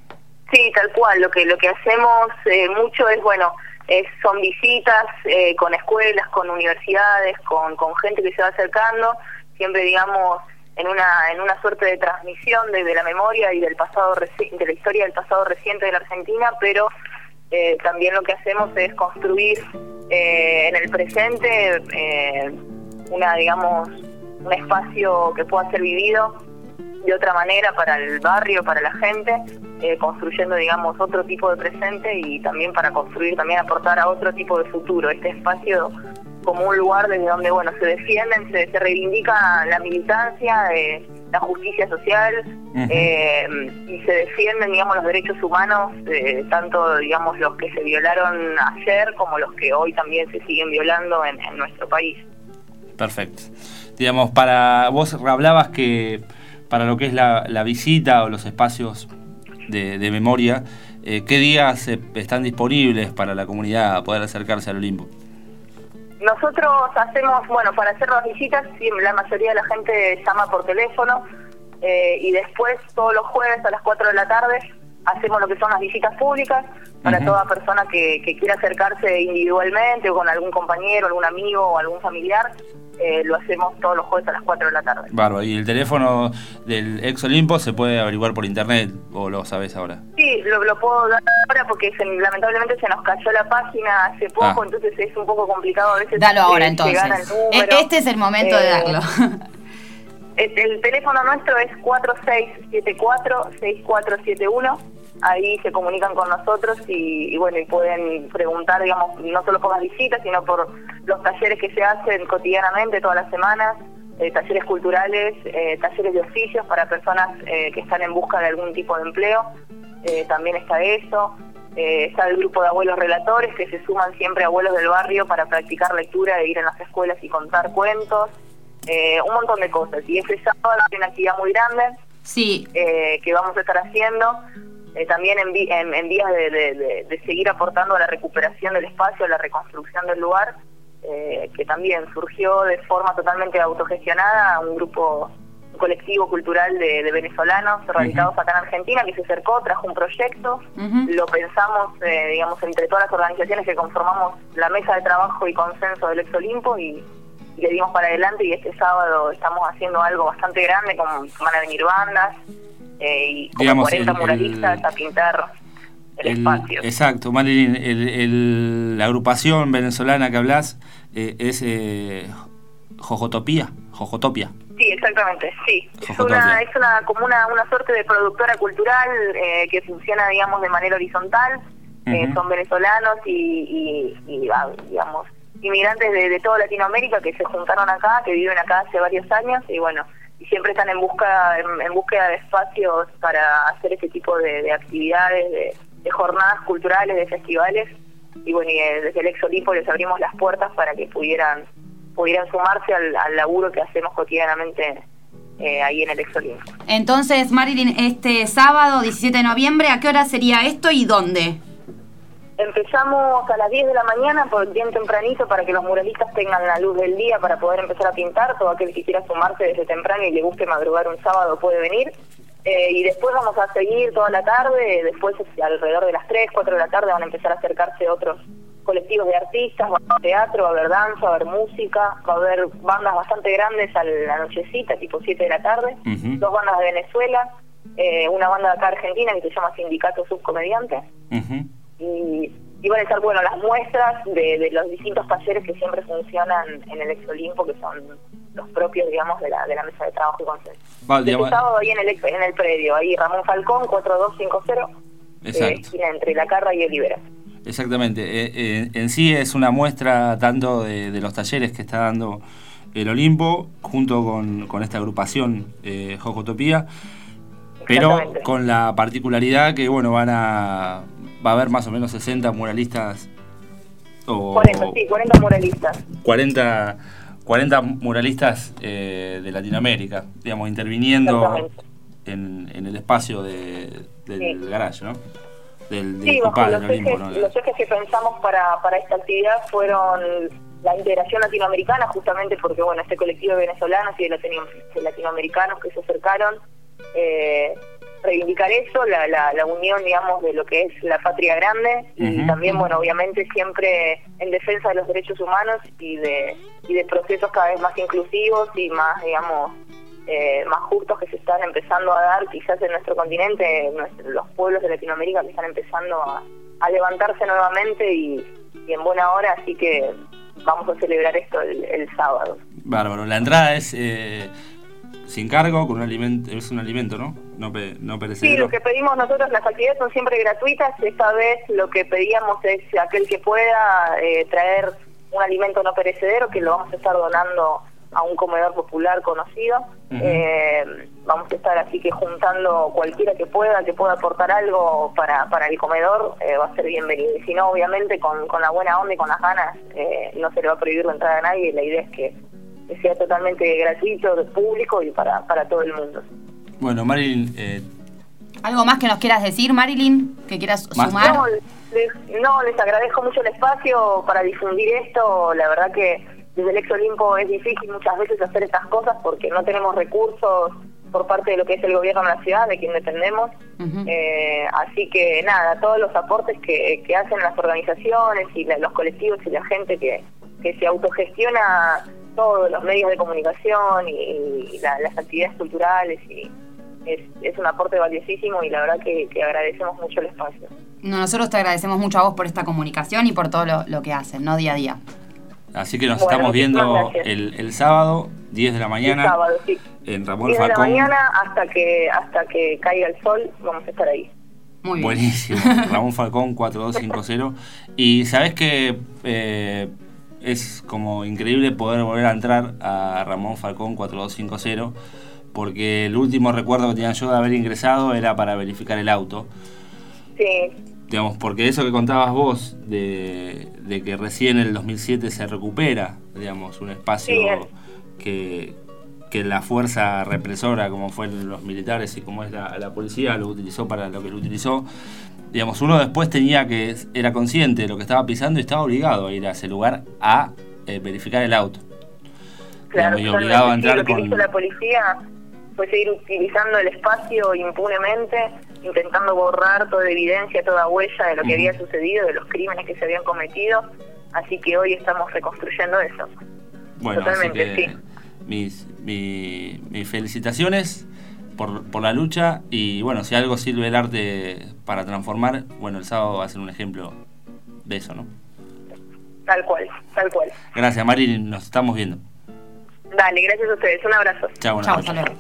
Speaker 10: Sí, tal cual. Lo que lo que hacemos eh, mucho es, bueno, es, son visitas eh, con escuelas, con universidades, con, con gente que se va acercando, siempre, digamos, en una en una suerte de transmisión de, de la memoria y del pasado reci- de la historia del pasado reciente de la Argentina, pero eh, también lo que hacemos es construir eh, en el presente eh, una, digamos, un espacio que pueda ser vivido de otra manera para el barrio, para la gente, eh, construyendo, digamos, otro tipo de presente y también para construir, también aportar a otro tipo de futuro. Este espacio como un lugar desde donde, bueno, se defienden, se, se reivindica la militancia, eh, la justicia social, uh-huh. eh, y se defienden, digamos, los derechos humanos, eh, tanto, digamos, los que se violaron ayer como los que hoy también se siguen violando en, en nuestro país.
Speaker 2: Perfecto. Digamos, para vos hablabas que para lo que es la, la visita o los espacios de, de memoria, eh, ¿qué días eh, están disponibles para la comunidad poder acercarse al Olimpo?
Speaker 10: Nosotros hacemos, bueno, para hacer las visitas, sí, la mayoría de la gente llama por teléfono eh, y después todos los jueves a las cuatro de la tarde hacemos lo que son las visitas públicas para uh-huh. toda persona que, que quiera acercarse individualmente o con algún compañero, algún amigo o algún familiar. Eh, lo hacemos todos los jueves a las cuatro de la tarde.
Speaker 2: Bárbaro. ¿Y el teléfono del Ex Olimpo se puede averiguar por internet o lo sabes ahora?
Speaker 10: Sí, lo, lo puedo dar ahora porque se, lamentablemente se nos cayó la página hace poco, ah. entonces es un poco complicado a veces.
Speaker 3: Dalo ahora,
Speaker 10: eh,
Speaker 3: entonces.
Speaker 10: Llegar al número.
Speaker 3: Este es el momento eh, de darlo.
Speaker 10: el, el teléfono nuestro es cuatro seis siete cuatro, seis cuatro siete uno. Ahí se comunican con nosotros y, y bueno, y pueden preguntar, digamos, no solo por las visitas, sino por los talleres que se hacen cotidianamente, todas las semanas, eh, talleres culturales, eh, talleres de oficios para personas eh, que están en busca de algún tipo de empleo. Eh, también está eso. Eh, está el grupo de abuelos relatores que se suman siempre a abuelos del barrio para practicar lectura e ir en las escuelas y contar cuentos. Eh, un montón de cosas. Y este sábado hay una actividad muy grande
Speaker 3: sí.
Speaker 10: eh, que vamos a estar haciendo. Eh, también en, en, en vías de, de, de, de seguir aportando a la recuperación del espacio, a la reconstrucción del lugar, eh, que también surgió de forma totalmente autogestionada, un grupo, un colectivo cultural de, de venezolanos radicados uh-huh. acá en Argentina, que se acercó, trajo un proyecto, uh-huh. lo pensamos, eh, digamos, entre todas las organizaciones que conformamos la mesa de trabajo y consenso del Ex Olimpo y, y le dimos para adelante y este sábado estamos haciendo algo bastante grande, como van a venir bandas, Eh, y como digamos, cuarenta el, muralistas el, a pintar el, el espacio.
Speaker 2: Exacto, Marilyn, el, el, la agrupación venezolana que hablas eh, es eh, Jojotopía, Jojotopia.
Speaker 10: Sí, exactamente, sí. Es una, es una como una, una suerte de productora cultural eh, que funciona, digamos, de manera horizontal. Uh-huh. Eh, son venezolanos y, y, y digamos, inmigrantes de, de toda Latinoamérica que se juntaron acá, que viven acá hace varios años y bueno, y siempre están en busca en, en búsqueda de espacios para hacer este tipo de, de actividades, de, de jornadas culturales, de festivales, y bueno, y desde el Ex Olimpo les abrimos las puertas para que pudieran pudieran sumarse al, al laburo que hacemos cotidianamente eh, ahí en el Ex Olimpo.
Speaker 3: Entonces, Marilyn, este sábado diecisiete de noviembre, ¿a qué hora sería esto y dónde?
Speaker 10: Empezamos a las diez de la mañana, por bien tempranito, para que los muralistas tengan la luz del día para poder empezar a pintar. Todo aquel que quiera sumarse desde temprano y le guste madrugar un sábado puede venir. Eh, y después vamos a seguir toda la tarde. Después, alrededor de las tres, cuatro de la tarde, van a empezar a acercarse otros colectivos de artistas. Va a haber teatro, va a haber danza, va a haber música, va a haber bandas bastante grandes a la nochecita, tipo siete de la tarde. Uh-huh. Dos bandas de Venezuela, eh, una banda de acá argentina que se llama Sindicato Subcomediante. Uh-huh. Y, y van a estar, bueno, las muestras de, de los distintos talleres que siempre funcionan en el Ex Olimpo, que son los propios, digamos, de la de la mesa de trabajo y consenso. Vale, este sábado ahí en el en el predio, ahí Ramón Falcón, cuatro dos cinco cero, eh, esquina entre La Carra y Olivera.
Speaker 2: Exactamente. Eh, eh, en sí es una muestra tanto de, de los talleres que está dando el Olimpo, junto con, con esta agrupación eh, Jocotopía, pero con la particularidad que, bueno, van a va a haber más o menos sesenta muralistas. O,
Speaker 10: cuarenta, sí, cuarenta muralistas.
Speaker 2: cuarenta, cuarenta muralistas eh, de Latinoamérica, digamos, interviniendo en, en el espacio de, del sí. garage, ¿no? Del, del
Speaker 10: sí,
Speaker 2: Copá,
Speaker 10: los,
Speaker 2: del Olimpo,
Speaker 10: ejes,
Speaker 2: ¿no?
Speaker 10: los ejes que pensamos para, para esta actividad fueron la integración latinoamericana, justamente porque, bueno, este colectivo de venezolanos y de, latino, de latinoamericanos que se acercaron, eh, reivindicar eso, la, la, la unión, digamos, de lo que es la patria grande, y uh-huh. también, bueno, obviamente siempre en defensa de los derechos humanos y de, y de procesos cada vez más inclusivos y más, digamos, eh, más justos que se están empezando a dar quizás en nuestro continente, en nuestro, los pueblos de Latinoamérica que están empezando a, a levantarse nuevamente y, y en buena hora, así que vamos a celebrar esto el, el sábado.
Speaker 2: Bárbaro, la entrada es eh, sin cargo, con un alimento, es un alimento, ¿no? No, pe, no perecedero.
Speaker 10: Sí, lo que pedimos nosotros, las actividades son siempre gratuitas. Esta vez lo que pedíamos es aquel que pueda eh, traer un alimento no perecedero, que lo vamos a estar donando a un comedor popular conocido. Uh-huh. eh, vamos a estar así que juntando cualquiera que pueda, que pueda aportar algo para, para el comedor, eh, va a ser bienvenido. Y si no, obviamente con, con la buena onda y con las ganas, eh, no se le va a prohibir la entrada a nadie. La idea es que, que sea totalmente gratuito, público y para, para todo el mundo.
Speaker 2: Bueno, Marilyn... Eh...
Speaker 3: ¿Algo más que nos quieras decir, Marilyn? ¿Que quieras ¿Más? sumar?
Speaker 10: No les, no, les agradezco mucho el espacio para difundir esto. La verdad que desde el Ex Olimpo es difícil muchas veces hacer estas cosas porque no tenemos recursos por parte de lo que es el gobierno de la ciudad, de quien dependemos. Uh-huh. Eh, así que nada, todos los aportes que, que hacen las organizaciones y la, los colectivos y la gente que, que se autogestiona todos los medios de comunicación y, y la, las actividades culturales, y es, es un aporte valiosísimo y la verdad que, que agradecemos mucho el espacio.
Speaker 3: No, nosotros te agradecemos mucho a vos por esta comunicación y por todo lo, lo que hacen, ¿no? Día a día.
Speaker 2: Así que nos bueno, estamos viendo el, el sábado, diez de la mañana,
Speaker 10: el sábado, sí.
Speaker 2: en Ramón
Speaker 10: diez
Speaker 2: Falcón.
Speaker 10: diez de la mañana hasta que, hasta que caiga el sol, vamos a estar ahí.
Speaker 3: Muy bien.
Speaker 2: Buenísimo. Ramón Falcón cuatro dos cinco cero. Y sabés que eh, es como increíble poder volver a entrar a Ramón Falcón cuatro dos cinco cero, porque el último recuerdo que tenía yo de haber ingresado era para verificar el auto.
Speaker 10: Sí.
Speaker 2: Digamos, porque eso que contabas vos, de, de que recién en el dos mil siete se recupera, digamos, un espacio sí, que, que la fuerza represora, como fueron los militares y como es la, la policía, lo utilizó para lo que lo utilizó. Digamos, uno después tenía que, era consciente de lo que estaba pisando y estaba obligado a ir a ese lugar a eh, verificar el auto.
Speaker 10: Claro,
Speaker 2: digamos, y obligado a entrar
Speaker 10: sí, lo que
Speaker 2: con...
Speaker 10: hizo la policía fue seguir utilizando el espacio impunemente, intentando borrar toda evidencia, toda huella de lo que uh-huh. había sucedido, de los crímenes que se habían cometido, así que hoy estamos reconstruyendo eso.
Speaker 2: Bueno,
Speaker 10: totalmente,
Speaker 2: así que
Speaker 10: sí.
Speaker 2: Mis, mi, mis felicitaciones por, por la lucha, y bueno, si algo sirve el arte para transformar, bueno, el sábado va a ser un ejemplo de eso, ¿no?
Speaker 10: Tal cual, tal cual.
Speaker 2: Gracias, Marilyn, nos estamos viendo.
Speaker 10: Dale, gracias a ustedes, un abrazo.
Speaker 2: Chao,
Speaker 3: Chao, hasta luego.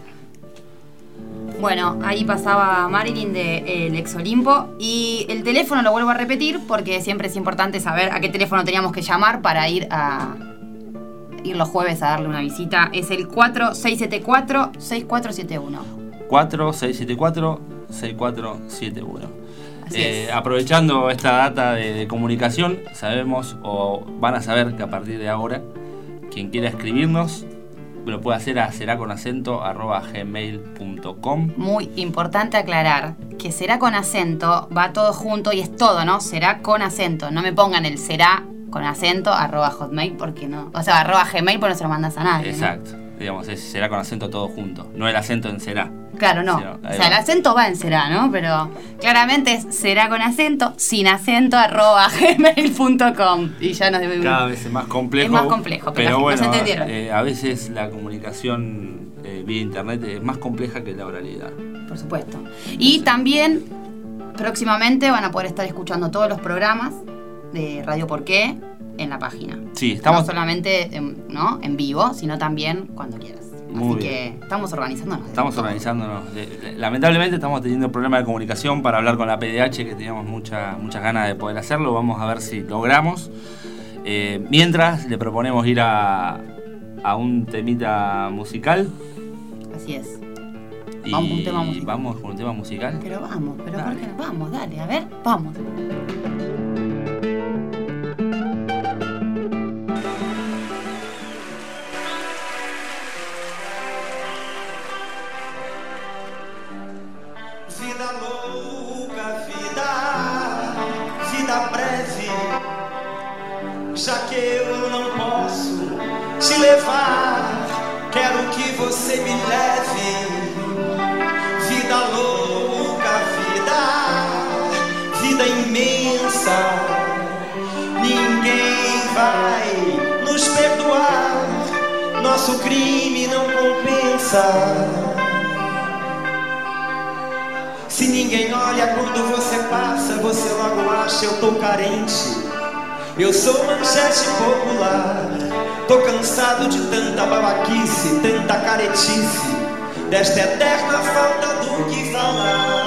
Speaker 3: Bueno, ahí pasaba Marilyn de el Ex Olimpo, y el teléfono lo vuelvo a repetir porque siempre es importante saber a qué teléfono teníamos que llamar para ir a ir los jueves a darle una visita. Es el cuatro seis siete cuatro seis cuatro siete uno.
Speaker 2: cuatro seis siete cuatro seis cuatro siete uno. Eh, aprovechando esta data de, de comunicación, sabemos o van a saber que a partir de ahora, quien quiera escribirnos lo puede hacer a seraconacento arroba gmail punto com.
Speaker 3: Muy importante aclarar que será con acento, va todo junto y es todo, ¿no? Será con acento. No me pongan el será con acento arroba hotmail porque no. O sea, arroba gmail porque no se lo mandas a nadie.
Speaker 2: Exacto.
Speaker 3: ¿no?
Speaker 2: Digamos, es, será con acento todo junto. No el acento en será.
Speaker 3: Claro, no. Sino, o sea, va. El acento va en será, ¿no? Pero claramente es será con acento, sin acento, arroba gmail punto com. Y ya nos debe...
Speaker 2: Cada vez es más complejo.
Speaker 3: Es más complejo, pero, pero bueno, entendieron.
Speaker 2: Eh, a veces la comunicación eh, vía internet es más compleja que la oralidad.
Speaker 3: Por supuesto. Y también, próximamente van a poder estar escuchando todos los programas de Radio Por Qué en la página.
Speaker 2: Sí, estamos...
Speaker 3: No solamente en, ¿no? en vivo, sino también cuando quieras.
Speaker 2: Muy
Speaker 3: Así
Speaker 2: bien.
Speaker 3: que estamos organizándonos.
Speaker 2: Estamos organizándonos. Lamentablemente estamos teniendo problemas de comunicación para hablar con la P D H, que teníamos mucha, muchas ganas de poder hacerlo. Vamos a ver si logramos. Eh, mientras le proponemos ir a, a un temita musical.
Speaker 3: Así es.
Speaker 2: Y
Speaker 3: vamos con un tema musical.
Speaker 2: Vamos con un tema musical.
Speaker 3: Pero vamos, pero
Speaker 2: Dale.
Speaker 3: ¿por qué no? Vamos, dale, a ver, vamos.
Speaker 11: Vida louca, vida, vida breve, já que eu não posso te levar, quero que você me leve. Vida louca, vida, vida imensa, ninguém vai nos perdoar, nosso crime não compensa. Se ninguém olha quando você passa, você logo acha eu tô carente. Eu sou manchete popular, tô cansado de tanta babaquice, tanta caretice, desta eterna falta do que falar.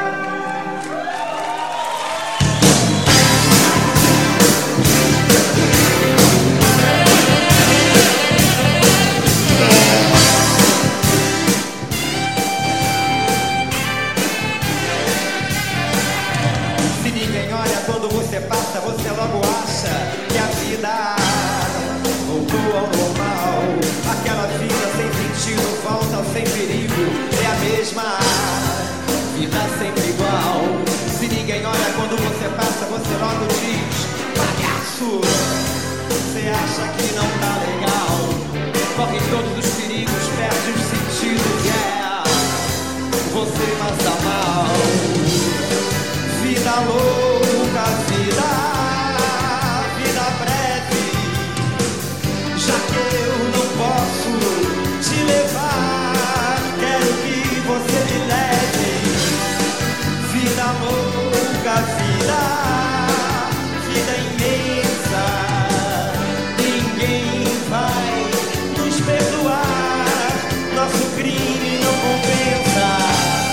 Speaker 11: Passa, você logo acha que a vida voltou ao normal. Aquela vida sem sentido, falta sem perigo, é a mesma vida sempre igual. Se ninguém olha quando você passa, você logo diz: palhaço, você acha que não tá legal? Corre todos os perigos, perde os sentidos, yeah, você passa mal. Vida louca, vida, vida breve, já que eu não posso te levar, quero que você me leve. Vida louca, vida, vida imensa, ninguém vai nos perdoar, nosso crime não compensa.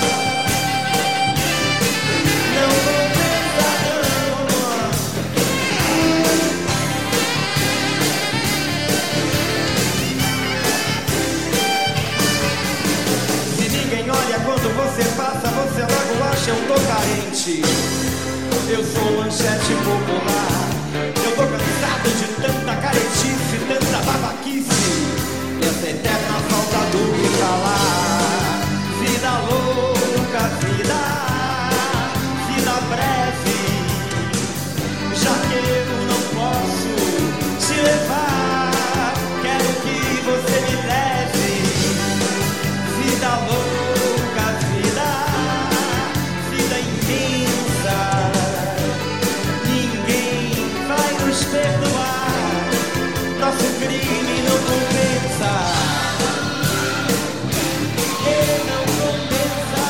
Speaker 11: Quando você passa, você logo acha eu tô carente. Eu sou manchete popular, eu tô cansado de tanta caretice, tanta babaquice, essa eterna falta do que falar. Vida louca, vida, vida breve, já que eu não posso te levar, quero que você me leve. Vida louca, perdoar, nosso crime não compensa, e não compensa.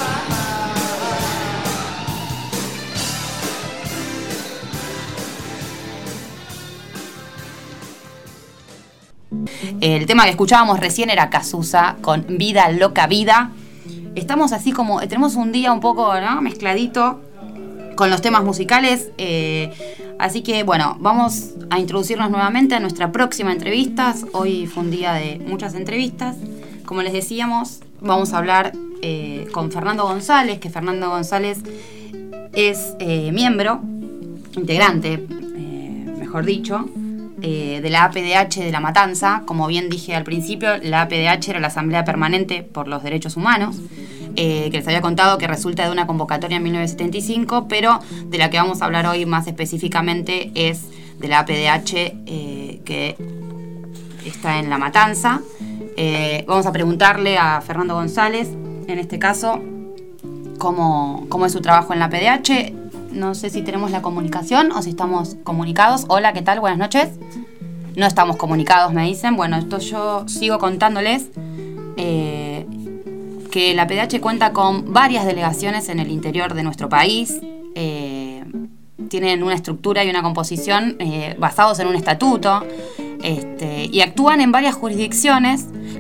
Speaker 3: El tema que escuchábamos recién era Cazuza con Vida Loca Vida. Estamos así como, tenemos un día un poco, ¿no?, mezcladito con los temas musicales, eh, así que bueno, vamos a introducirnos nuevamente a nuestra próxima entrevista. Hoy fue un día de muchas entrevistas. Como les decíamos, vamos a hablar eh, con Fernando González, que Fernando González es eh, miembro, integrante, eh, mejor dicho, eh, de la A P D H de La Matanza. Como bien dije al principio, la A P D H era la Asamblea Permanente por los Derechos Humanos, Eh, que les había contado que resulta de una convocatoria en mil novecientos setenta y cinco, pero de la que vamos a hablar hoy más específicamente es de la A P D H eh, que está en La Matanza. Eh, vamos a preguntarle a Fernando González, en este caso, cómo, cómo es su trabajo en la A P D H. No sé si tenemos la comunicación o si estamos comunicados. Hola, ¿qué tal? Buenas noches. No estamos comunicados, me dicen. Bueno, esto yo sigo contándoles. Eh, que la A P D H cuenta con varias delegaciones en el interior de nuestro país, eh, tienen una estructura y una composición eh, basados en un estatuto, este, y actúan en varias jurisdicciones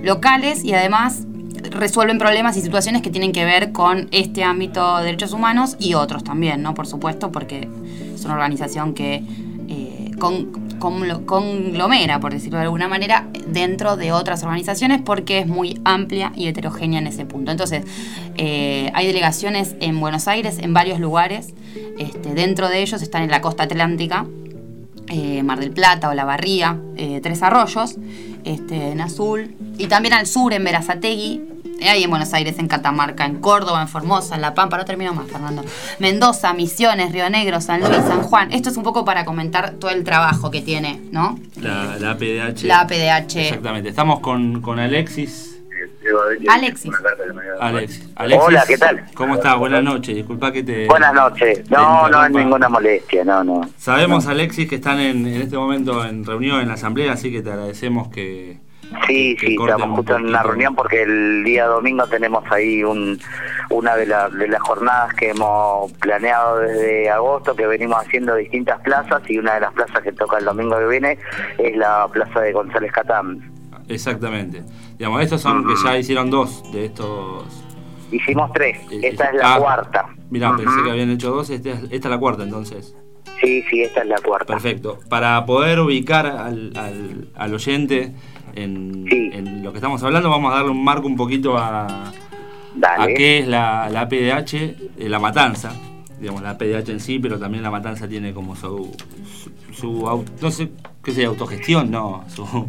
Speaker 3: locales y además resuelven problemas y situaciones que tienen que ver con este ámbito de derechos humanos y otros también, ¿no? Por supuesto, porque es una organización que eh, con, con, conglomera, por decirlo de alguna manera, dentro de otras organizaciones porque es muy amplia y heterogénea en ese punto. Entonces, eh, hay delegaciones en Buenos Aires, en varios lugares. Este, dentro de ellos están en la costa atlántica, eh, Mar del Plata, Olavarría, eh, Tres Arroyos, este, en Azul, y también al sur, en Berazategui. Hay en Buenos Aires, en Catamarca, en Córdoba, en Formosa, en La Pampa, no termino más, Fernando. Mendoza, Misiones, Río Negro, San Luis, San Juan. Esto es un poco para comentar todo el trabajo que tiene, ¿no?
Speaker 2: La, la A P D H.
Speaker 3: La A P D H.
Speaker 2: Exactamente. Estamos con, con Alexis.
Speaker 3: Alexis.
Speaker 2: Alexis. Alexis.
Speaker 12: Hola, ¿qué tal?
Speaker 2: ¿Cómo estás? Buenas noches. Disculpa que te...
Speaker 12: Buenas noches. No, no es ninguna molestia, no, no.
Speaker 2: Sabemos,
Speaker 12: no.
Speaker 2: Alexis, que están en, en este momento en reunión en la asamblea, así que te agradecemos que...
Speaker 12: Sí,
Speaker 2: que
Speaker 12: sí, estamos justo en una reunión porque el día domingo tenemos ahí un una de, la, de las jornadas que hemos planeado desde agosto, que venimos haciendo distintas plazas, y una de las plazas que toca el domingo que viene es la plaza de González Catán.
Speaker 2: Exactamente. Digamos, estos son uh-huh. que ya hicieron dos de estos...
Speaker 12: Hicimos tres, esta es la ah, cuarta.
Speaker 2: Mirá,
Speaker 12: uh-huh.
Speaker 2: pensé que habían hecho dos, esta es, esta es la cuarta entonces.
Speaker 12: Sí, sí, esta es la cuarta.
Speaker 2: Perfecto. Para poder ubicar al, al, al oyente en,
Speaker 12: sí.
Speaker 2: en lo que estamos hablando, vamos a darle un marco un poquito a, a qué es la, la A P D H, eh, la matanza. Digamos, la A P D H en sí, pero también la matanza tiene como su, su, su auto, no sé, qué sé, autogestión, no, su...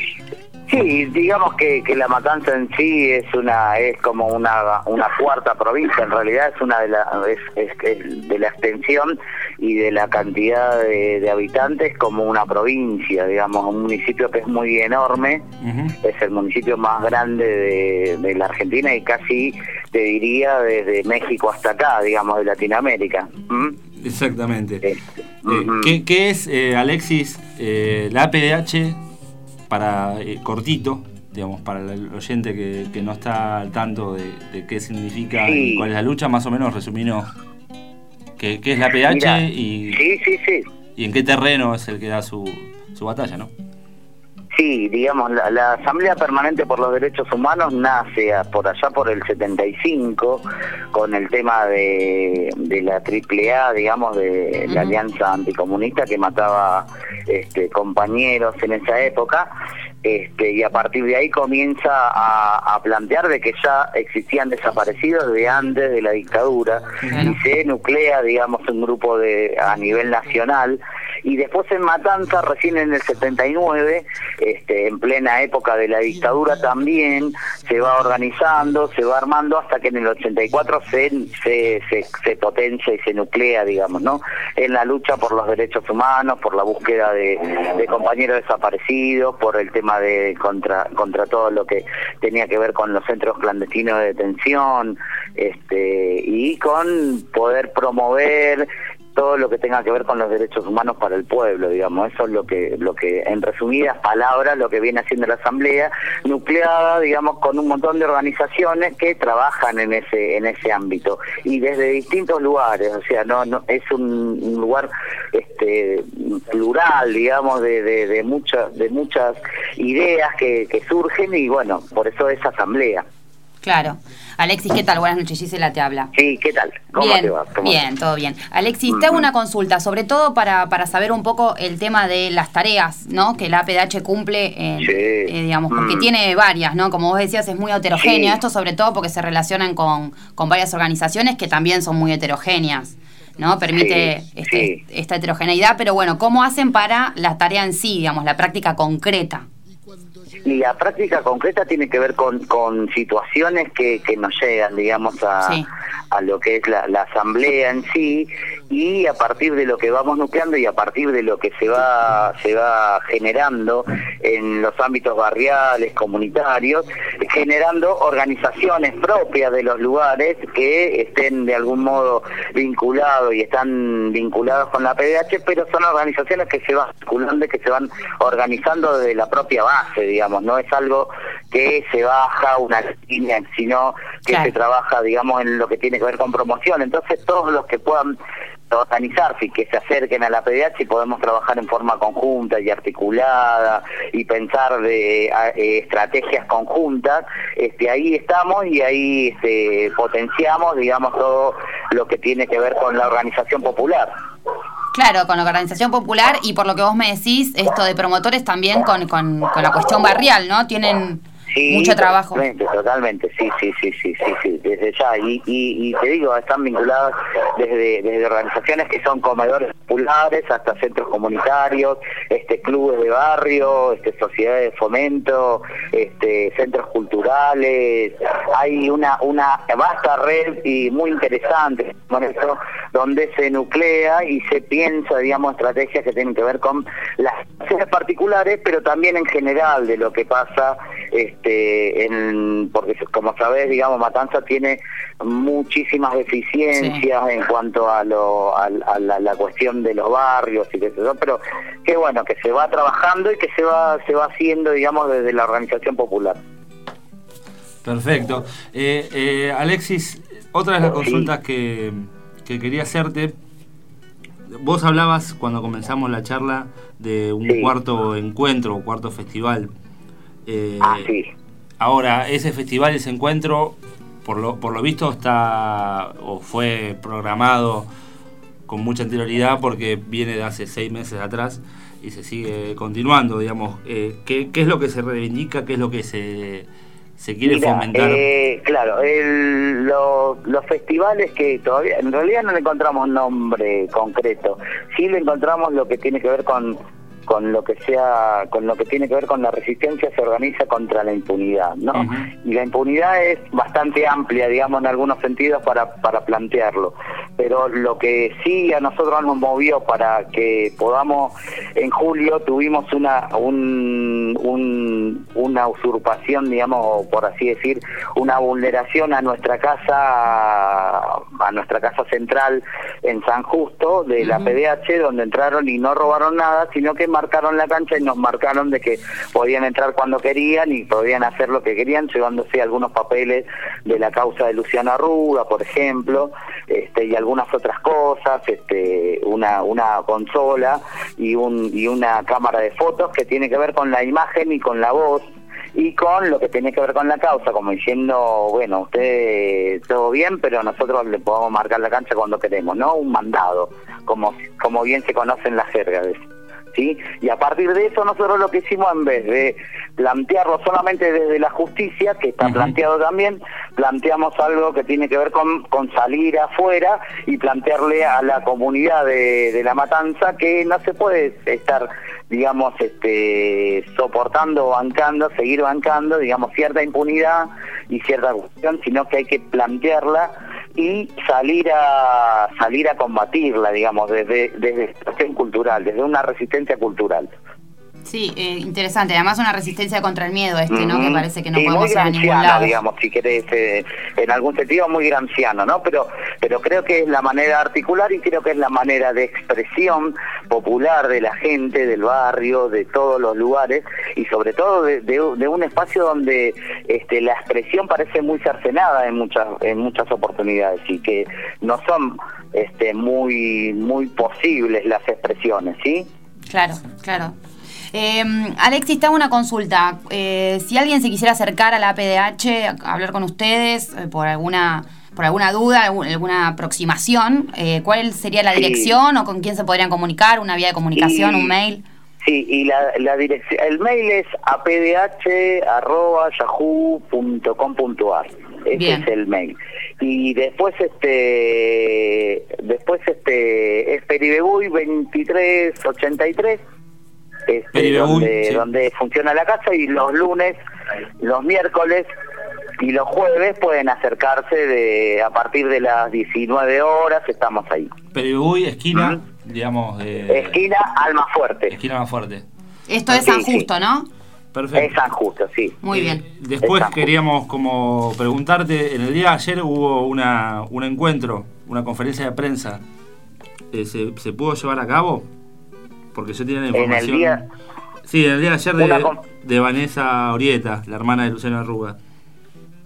Speaker 12: Sí, digamos que, que la matanza en sí es una es como una una cuarta provincia, en realidad es una de la es, es, es de la extensión y de la cantidad de, de habitantes como una provincia, digamos, un municipio que es muy enorme, uh-huh. es el municipio más grande de, de la Argentina y casi te diría desde México hasta acá, digamos, de Latinoamérica. ¿Mm?
Speaker 2: Exactamente.
Speaker 12: Eh,
Speaker 2: uh-huh. eh, ¿qué, ¿Qué es, eh, Alexis, eh, la A P D H? Para eh, cortito, digamos, para el oyente que, que no está al tanto de, de qué significa sí. y cuál es la lucha, más o menos resumirnos qué, qué es la A P D H. Mira, y,
Speaker 12: sí, sí, sí.
Speaker 2: y en qué terreno es el que da su, su batalla, ¿no?
Speaker 12: Sí, digamos, la, la Asamblea Permanente por los Derechos Humanos nace a, por allá por el setenta y cinco con el tema de, de la triple A, digamos, de uh-huh. la Alianza Anticomunista que mataba este, compañeros en esa época, este, y a partir de ahí comienza a, a plantear de que ya existían desaparecidos de antes de la dictadura uh-huh. y se nuclea, digamos, un grupo de a nivel nacional. Y después en Matanza, recién en el setenta y nueve, este, en plena época de la dictadura también, se va organizando, se va armando hasta que en el ochenta y cuatro se, se, se, se potencia y se nuclea, digamos, ¿no? En la lucha por los derechos humanos, por la búsqueda de, de compañeros desaparecidos, por el tema de contra, contra todo lo que tenía que ver con los centros clandestinos de detención, este, y con poder promover todo lo que tenga que ver con los derechos humanos para el pueblo, digamos. Eso es lo que, lo que en resumidas palabras, lo que viene haciendo la Asamblea, nucleada, digamos, con un montón de organizaciones que trabajan en ese en ese ámbito y desde distintos lugares, o sea, no, no es un, un lugar este plural, digamos, de, de, de muchas de muchas ideas que, que surgen y bueno, por eso es Asamblea.
Speaker 3: Claro. Alexis, ¿qué tal? Buenas noches, Gisela te habla.
Speaker 12: Sí, ¿qué tal? ¿Cómo
Speaker 3: bien,
Speaker 12: te va? ¿Cómo
Speaker 3: bien,
Speaker 12: te...
Speaker 3: todo bien. Alexis, uh-huh. te hago una consulta, sobre todo para, para saber un poco el tema de las tareas, ¿no? Que la A P D H cumple, en,
Speaker 12: sí.
Speaker 3: eh, digamos, porque mm. tiene varias, ¿no? Como vos decías, es muy heterogéneo. Sí. Esto sobre todo porque se relacionan con, con varias organizaciones que también son muy heterogéneas, ¿no? Permite sí, este, sí. esta heterogeneidad, pero bueno, ¿cómo hacen para la tarea en sí, digamos, la práctica concreta?
Speaker 12: Y la práctica concreta tiene que ver con, con situaciones que, que nos llegan, digamos, a, sí. a lo que es la, la asamblea en sí, y a partir de lo que vamos nucleando y a partir de lo que se va se va generando en los ámbitos barriales, comunitarios, generando organizaciones propias de los lugares que estén de algún modo vinculados y están vinculados con la A P D H, pero son organizaciones que se van vinculando y que se van organizando desde la propia base, digamos, no es algo que se baja una línea, sino que claro. se trabaja, digamos, en lo que tiene que ver con promoción. Entonces todos los que puedan organizarse y que se acerquen a la P D H y podemos trabajar en forma conjunta y articulada y pensar de a, eh, estrategias conjuntas, este, ahí estamos y ahí este, potenciamos, digamos, todo lo que tiene que ver con la organización popular.
Speaker 3: Claro, con la organización popular y por lo que vos me decís, esto de promotores también con, con, con la cuestión barrial, ¿no? Tienen... Sí, mucho trabajo.
Speaker 12: Totalmente, totalmente, sí, sí, sí, sí, sí, sí, desde ya. Y, y, y te digo, están vinculadas desde, desde organizaciones que son comedores populares hasta centros comunitarios, este, clubes de barrio, este, sociedades de fomento, este, centros culturales. Hay una, una vasta red y muy interesante con eso, donde se nuclea y se piensa, digamos, estrategias que tienen que ver con las acciones particulares, pero también en general de lo que pasa. Este, en, porque como sabés, digamos, Matanza tiene muchísimas deficiencias sí. en cuanto a, lo, a, a la, la cuestión de los barrios y que eso, pero qué bueno que se va trabajando y que se va se va haciendo, digamos, desde la organización popular.
Speaker 2: Perfecto. Eh, eh, Alexis, otra de las consultas sí. que, que quería hacerte, vos hablabas cuando comenzamos la charla de un sí. cuarto encuentro o cuarto festival. Eh,
Speaker 12: ah, sí.
Speaker 2: Ahora, ese festival, ese encuentro, por lo, por lo visto está o fue programado con mucha anterioridad porque viene de hace seis meses atrás y se sigue continuando, digamos. Eh, ¿qué, ¿Qué es lo que se reivindica? ¿Qué es lo que se, se quiere
Speaker 12: Mira,
Speaker 2: fomentar?
Speaker 12: Eh, claro, el, lo, los festivales que todavía, en realidad no le encontramos nombre concreto, sí le encontramos lo que tiene que ver con con lo que sea, con lo que tiene que ver con la resistencia, se organiza contra la impunidad, ¿no? Uh-huh. Y la impunidad es bastante amplia, digamos, en algunos sentidos para, para plantearlo. Pero lo que sí a nosotros nos movió para que podamos, en julio tuvimos una un, un, una usurpación, digamos, por así decir, una vulneración a nuestra casa, a nuestra casa central en San Justo, de uh-huh. la P D H, donde entraron y no robaron nada, sino que marcaron la cancha y nos marcaron de que podían entrar cuando querían y podían hacer lo que querían, llevándose algunos papeles de la causa de Luciano Arruga, por ejemplo, este, y algunas otras cosas, este, una una consola y un y una cámara de fotos que tiene que ver con la imagen y con la voz y con lo que tiene que ver con la causa, como diciendo, bueno, usted todo bien, pero nosotros le podemos marcar la cancha cuando queremos, ¿no? Un mandado, como como bien se conoce en la jerga de eso. ¿Sí? Y a partir de eso nosotros lo que hicimos, en vez de plantearlo solamente desde la justicia, que está uh-huh. planteado también, planteamos algo que tiene que ver con, con salir afuera y plantearle a la comunidad de, de La Matanza que no se puede estar, digamos, este, soportando, bancando, seguir bancando, digamos, cierta impunidad y cierta cuestión, sino que hay que plantearla y salir a salir a combatirla, digamos, desde desde cuestión cultural, desde una resistencia cultural.
Speaker 3: Sí, eh, interesante. Además una resistencia contra el miedo este, ¿no?
Speaker 12: Mm-hmm.
Speaker 3: Que parece que no
Speaker 12: sí,
Speaker 3: podemos ir a ningún lado.
Speaker 12: Digamos, si querés, eh, en algún sentido muy gramsciano, ¿no? Pero pero creo que es la manera de articular y creo que es la manera de expresión popular de la gente, del barrio, de todos los lugares y sobre todo de, de, de un espacio donde este, la expresión parece muy cercenada en muchas en muchas oportunidades y que no son este, muy muy posibles las expresiones, ¿sí?
Speaker 3: Claro, claro. Eh, Alexis, te hago una consulta. Eh, si alguien se quisiera acercar a la A P D H, a hablar con ustedes eh, por alguna por alguna duda, alguna aproximación, eh, ¿cuál sería la dirección sí. o con quién se podrían comunicar? ¿Una vía de comunicación, y, un mail?
Speaker 12: Sí, y la, la dirección, el mail es a p d h arroba yahoo punto com punto a r. Ese Bien. Es el mail. Y después este después este es Peribebuy veintitrés ochenta y tres. Este, donde, sí. donde funciona la casa y los lunes, los miércoles y los jueves pueden acercarse de a partir de las diecinueve horas, estamos ahí.
Speaker 2: Peribebuy, esquina, ¿Mm? digamos... De...
Speaker 12: Esquina Almafuerte.
Speaker 2: Esquina Almafuerte.
Speaker 3: Esto es sí, San Justo, sí. ¿no?
Speaker 2: Perfecto.
Speaker 12: Es San Justo, sí.
Speaker 3: Muy bien.
Speaker 2: Después queríamos como preguntarte, en el día de ayer hubo una un encuentro, una conferencia de prensa. Eh, ¿se, ¿Se pudo llevar a cabo? Porque yo tenía la información...
Speaker 12: En el día...
Speaker 2: Sí, en el día de ayer de, de Vanessa Orieta, la hermana de Luciano Arruga.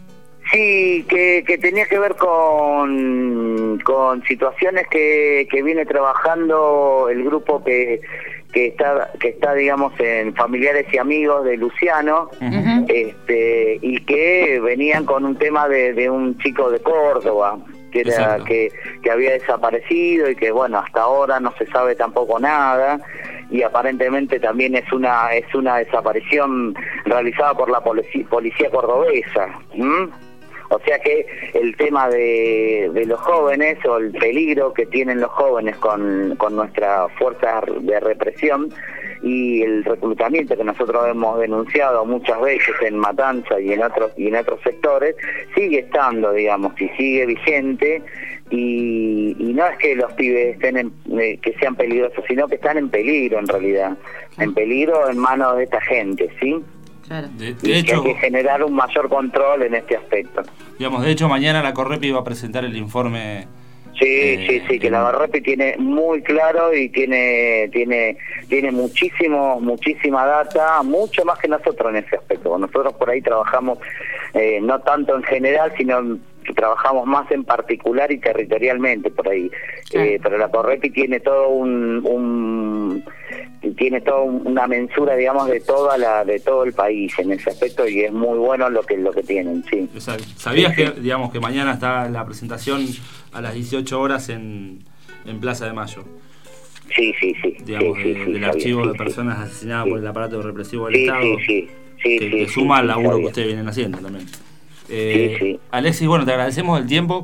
Speaker 12: Sí, que, que tenía que ver con, con situaciones que, que viene trabajando el grupo que, que está, que está digamos, en Familiares y Amigos de Luciano, uh-huh. este, y que venían con un tema de, de un chico de Córdoba, que era que, que había desaparecido y que, bueno, hasta ahora no se sabe tampoco nada, y aparentemente también es una es una desaparición realizada por la policía, policía cordobesa. ¿Mm? O sea que el tema de, de los jóvenes, o el peligro que tienen los jóvenes con, con nuestras fuerzas de represión, y el reclutamiento que nosotros hemos denunciado muchas veces en Matanza y en otros y en otros sectores, sigue estando, digamos, y sigue vigente, y, y no es que los pibes estén en, eh, que sean peligrosos, sino que están en peligro en realidad, en peligro en manos de esta gente, ¿sí?
Speaker 3: Claro.
Speaker 2: De, de hecho,
Speaker 12: que hay que generar un mayor control en este aspecto.
Speaker 2: Digamos, de hecho, mañana la Correpi va a presentar el informe.
Speaker 12: Sí,
Speaker 2: eh,
Speaker 12: sí, sí, que la Correpi tiene muy claro y tiene tiene tiene muchísimo muchísima data, mucho más que nosotros en ese aspecto. Nosotros por ahí trabajamos eh, no tanto en general, sino que trabajamos más en particular y territorialmente por ahí. Sí. Eh, pero la Correpi tiene todo un, un tiene toda una mensura, digamos, de toda la de todo el país en ese aspecto, y es muy bueno lo que lo que tienen, sí.
Speaker 2: Exacto. ¿Sabías sí, que, sí. digamos, que mañana está la presentación a las dieciocho horas en, en Plaza de Mayo?
Speaker 12: Sí, sí, sí.
Speaker 2: Digamos,
Speaker 12: sí, sí,
Speaker 2: de,
Speaker 12: sí,
Speaker 2: del
Speaker 12: sabía,
Speaker 2: archivo
Speaker 12: sí,
Speaker 2: de personas sí, asesinadas sí. por el aparato represivo del
Speaker 12: sí,
Speaker 2: Estado,
Speaker 12: sí, sí, sí,
Speaker 2: que,
Speaker 12: sí,
Speaker 2: que
Speaker 12: sí,
Speaker 2: suma
Speaker 12: sí,
Speaker 2: al laburo
Speaker 12: sabía.
Speaker 2: que ustedes vienen haciendo también. Eh,
Speaker 12: sí, sí.
Speaker 2: Alexis, bueno, te agradecemos el tiempo.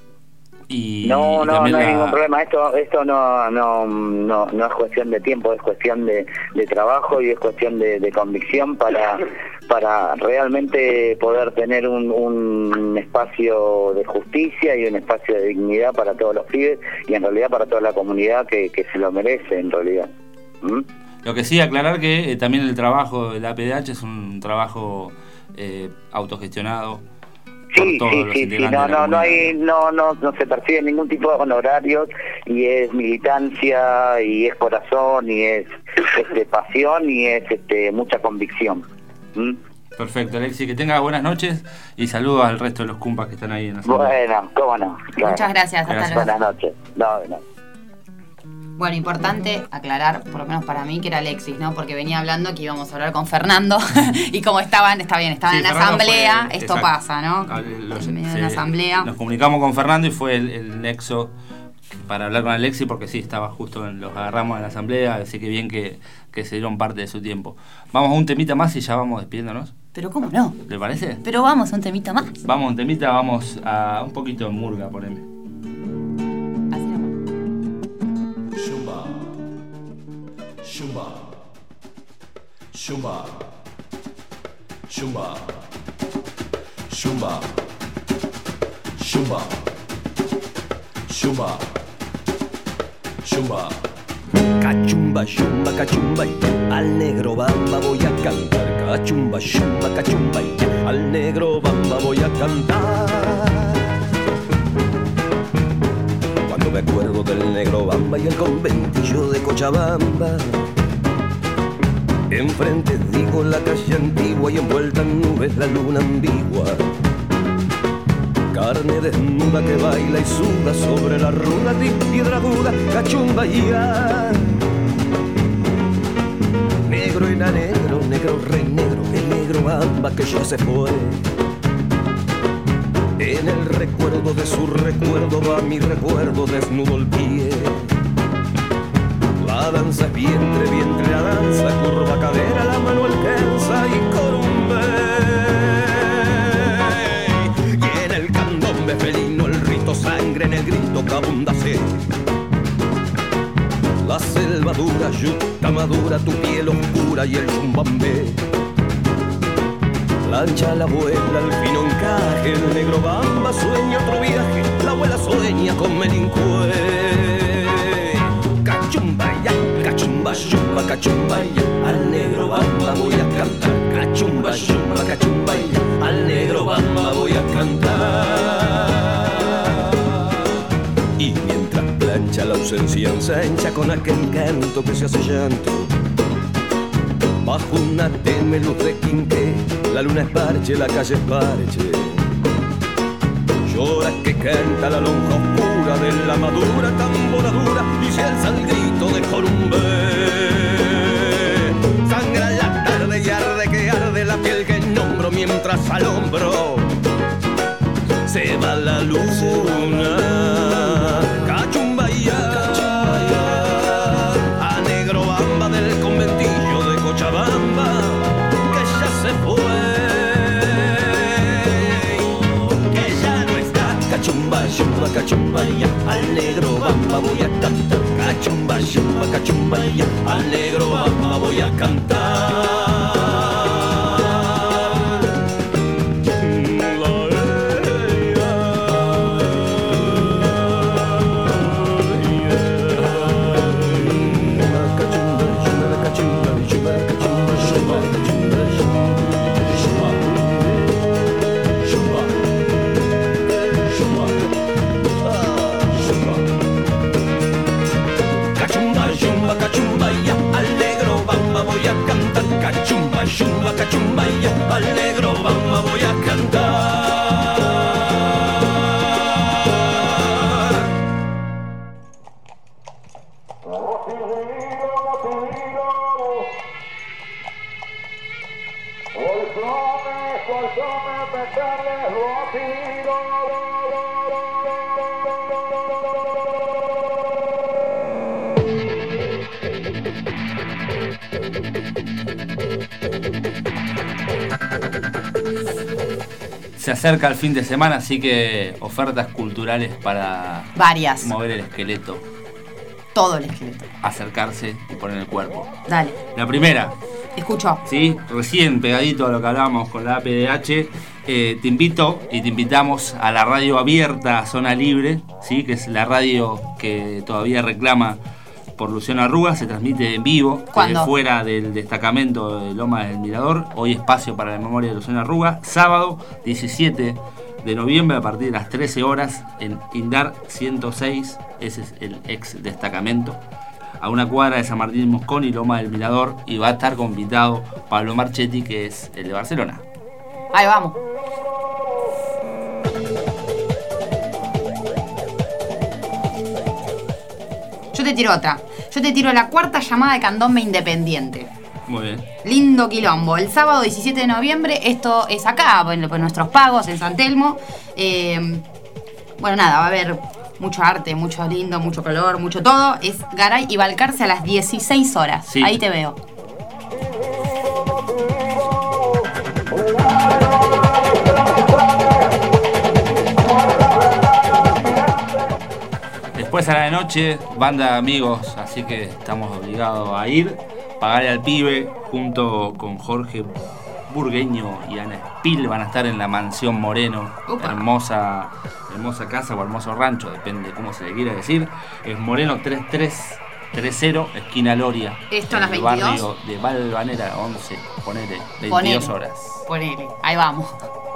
Speaker 2: Y,
Speaker 12: no,
Speaker 2: y
Speaker 12: no, no
Speaker 2: la...
Speaker 12: hay ningún problema. Esto esto no no no, no es cuestión de tiempo, es cuestión de, de trabajo y es cuestión de, de convicción para para realmente poder tener un, un espacio de justicia y un espacio de dignidad para todos los pibes y en realidad para toda la comunidad que, que se lo merece en realidad. ¿Mm?
Speaker 2: Lo que sí, aclarar que eh, también el trabajo de la A P D H es un trabajo eh, autogestionado.
Speaker 12: Sí, sí, sí, sí, no, no, no hay, no, no, no se percibe ningún tipo de honorarios, y es militancia, y es corazón, y es este, pasión, y es este, mucha convicción. ¿Mm?
Speaker 2: Perfecto, Alexis, que tengas buenas noches y saludos al resto de los cumpas que están ahí en la zona.
Speaker 12: Bueno, cómo no. Claro.
Speaker 3: Muchas gracias, hasta
Speaker 2: gracias.
Speaker 3: luego.
Speaker 12: Buenas noches. No, no.
Speaker 3: Bueno, importante aclarar, por lo menos para mí, que era Alexis, ¿no? Porque venía hablando que íbamos a hablar con Fernando y como estaban, está bien, estaban sí, en Fernando asamblea, fue, esto exacto. pasa, ¿no?
Speaker 2: Los,
Speaker 3: en medio
Speaker 2: se,
Speaker 3: de una asamblea.
Speaker 2: Nos comunicamos con Fernando y fue el, el nexo para hablar con Alexis, porque sí, estaba justo, en, los agarramos en la asamblea, así que bien que, que se dieron parte de su tiempo. Vamos a un temita más y ya vamos despidiéndonos.
Speaker 3: Pero ¿cómo no?
Speaker 2: ¿Le parece?
Speaker 3: Pero vamos a un temita más.
Speaker 2: Vamos a un temita, vamos a un poquito de murga, poneme.
Speaker 13: Shumba, Shumba, Shumba, Shumba, Shumba, Shumba, Shumba. Cachumba, shumba, cachumba, al negro bamba voy a cantar. Cachumba, shumba, cachumba, al negro bamba voy a cantar. Cuando me acuerdo del negro bamba y el conventillo de Cochabamba, enfrente digo la calle antigua y envuelta en nubes la luna ambigua. Carne desnuda que baila y suda sobre la ruda de piedra aguda, cachumba ya. Negro era negro, negro rey negro, el negro bamba que ya se fue. En el recuerdo de su recuerdo va mi recuerdo desnudo el pie. La danza es vientre, vientre la danza, curva cadera, la mano alcanza y corumbe. Y en el candombe felino el rito sangre en el grito cabundase. La selva dura, yuta madura, tu piel oscura y el chumbambé. Lancha la abuela, el fino encaje, el negro bamba sueña otro viaje, la abuela sueña con melincué. Cachumbaya, cachumba, chumba, cachumbaya, al negro bamba voy a cantar. Cachumba, chumba, cachumbaya, al negro bamba voy a cantar. Y mientras plancha la ausencia ensancha con aquel canto que se hace llanto, bajo una tenue luz de quinqué, la luna es parche, la calle es parche. Horas que canta la lonja oscura de la madura tamboradura y se alza el grito de Corumbé. Sangra la tarde y arde que arde la piel que nombro mientras al hombro se va la luna. Cachumbaya, a negro bamba del conventillo de Cochabamba que ya se fue. Cachumba, chumba, cachumba, ya, al negro bamba voy a cantar. Cachumba, chumba, cachumba, ya, al negro bamba voy a cantar. Cachumba, cachumba, ya, al negro bamba voy a cantar.
Speaker 2: Se acerca el fin de semana, así que ofertas culturales para
Speaker 3: varias.
Speaker 2: Mover el esqueleto.
Speaker 3: Todo el esqueleto.
Speaker 2: Acercarse y poner el cuerpo.
Speaker 3: Dale.
Speaker 2: La primera.
Speaker 3: Escucho.
Speaker 2: Sí, recién pegadito a lo que hablábamos con la A P D H, eh, te invito y te invitamos a la radio abierta Zona Libre, ¿sí? Que es la radio que todavía reclama por Luciano Arruga, se transmite en vivo desde fuera del destacamento de Loma del Mirador. Hoy espacio para la memoria de Luciano Arruga, sábado diecisiete de noviembre a partir de las trece horas en Indar ciento seis, ese es el ex destacamento, a una cuadra de San Martín Moscón y Loma del Mirador, y va a estar convitado Pablo Marchetti, que es el de Barcelona.
Speaker 3: Ahí vamos. Yo te tiro otra. Yo te tiro la cuarta llamada de Candombe Independiente.
Speaker 2: Muy bien.
Speaker 3: Lindo quilombo. El sábado diecisiete de noviembre, esto es acá, por, por nuestros pagos en San Telmo. Eh, bueno, nada, va a haber mucho arte, mucho lindo, mucho color, mucho todo. Es Garay y Balcarce a las dieciséis horas. Sí. Ahí te veo.
Speaker 2: Después a la noche, banda de amigos, así que estamos obligados a ir. Pagarle al pibe, junto con Jorge Burgueño y Ana Spil, van a estar en la Mansión Moreno. Upa. Hermosa, hermosa casa o hermoso rancho, depende de cómo se le quiera decir. Es Moreno treinta y tres treinta, esquina Loria.
Speaker 3: Esto a las
Speaker 2: veintidós. Barrio de Valvanera, once, ponele, veintidós ponele, horas.
Speaker 3: Ponele, ahí vamos.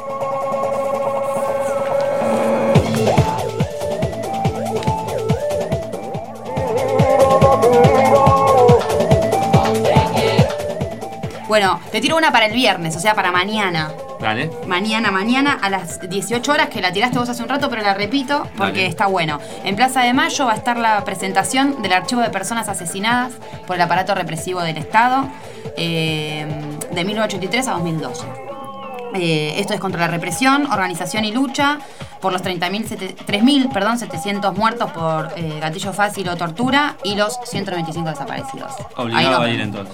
Speaker 3: Bueno, te tiro una para el viernes, o sea, para mañana.
Speaker 2: Dale.
Speaker 3: Mañana, mañana a las dieciocho horas, que la tiraste vos hace un rato, pero la repito porque Dale. Está bueno. En Plaza de Mayo va a estar la presentación del archivo de personas asesinadas por el aparato represivo del Estado eh, de mil novecientos ochenta y tres a dos mil doce. Eh, esto es contra la represión, organización y lucha por los tres mil setecientos muertos por eh, gatillo fácil o tortura y los ciento noventa y cinco desaparecidos.
Speaker 2: Obligado a ir entonces.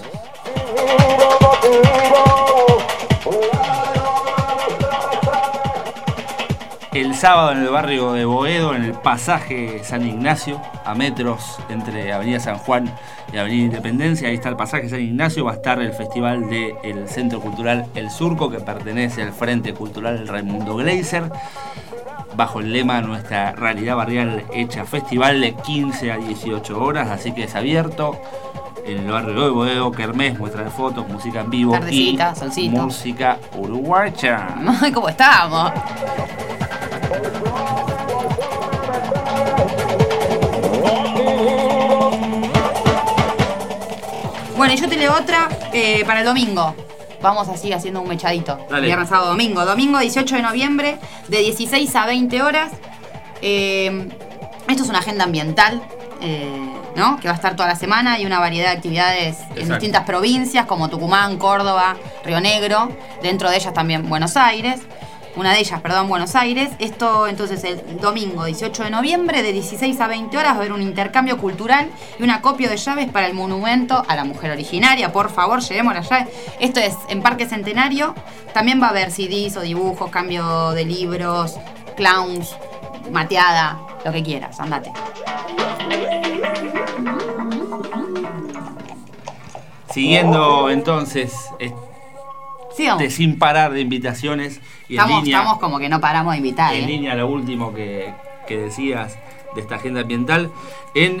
Speaker 2: El sábado en el barrio de Boedo, en el pasaje San Ignacio, a metros entre Avenida San Juan y Avenida Independencia, ahí está el pasaje San Ignacio, va a estar el festival del Centro Cultural El Surco, que pertenece al Frente Cultural Raimundo Gleiser, bajo el lema Nuestra Realidad Barrial Hecha Festival, de quince a dieciocho horas, así que es abierto. En el barrio de Boedo, kermés, muestra de fotos, música en vivo.
Speaker 3: Tardecita,
Speaker 2: y
Speaker 3: solcito.
Speaker 2: Música uruguaya.
Speaker 3: Ay, ¿cómo estamos? Bueno, y yo te leo otra eh, para el domingo. vamos así haciendo un mechadito.
Speaker 2: Dale.
Speaker 3: Viernes, sábado, domingo. Domingo dieciocho de noviembre, de dieciséis a veinte horas. Eh, esto es una agenda ambiental, eh, ¿no? Que va a estar toda la semana y una variedad de actividades en
Speaker 2: Exacto.
Speaker 3: distintas provincias como Tucumán, Córdoba, Río Negro. Dentro de ellas también Buenos Aires. Una de ellas, perdón, Buenos Aires. Esto entonces el domingo dieciocho de noviembre de dieciséis a veinte horas va a haber un intercambio cultural y un acopio de llaves para el monumento a la mujer originaria. Por favor, llevemos las llaves. Esto es en Parque Centenario. También va a haber C Ds o dibujos, cambio de libros, clowns, mateada, lo que quieras, andate.
Speaker 2: Siguiendo entonces eh,
Speaker 3: Sigamos.
Speaker 2: de sin parar de invitaciones y
Speaker 3: Estamos,
Speaker 2: en línea,
Speaker 3: estamos como que no paramos de invitar.
Speaker 2: en
Speaker 3: ¿eh?
Speaker 2: línea lo último que, que decías de esta agenda ambiental, en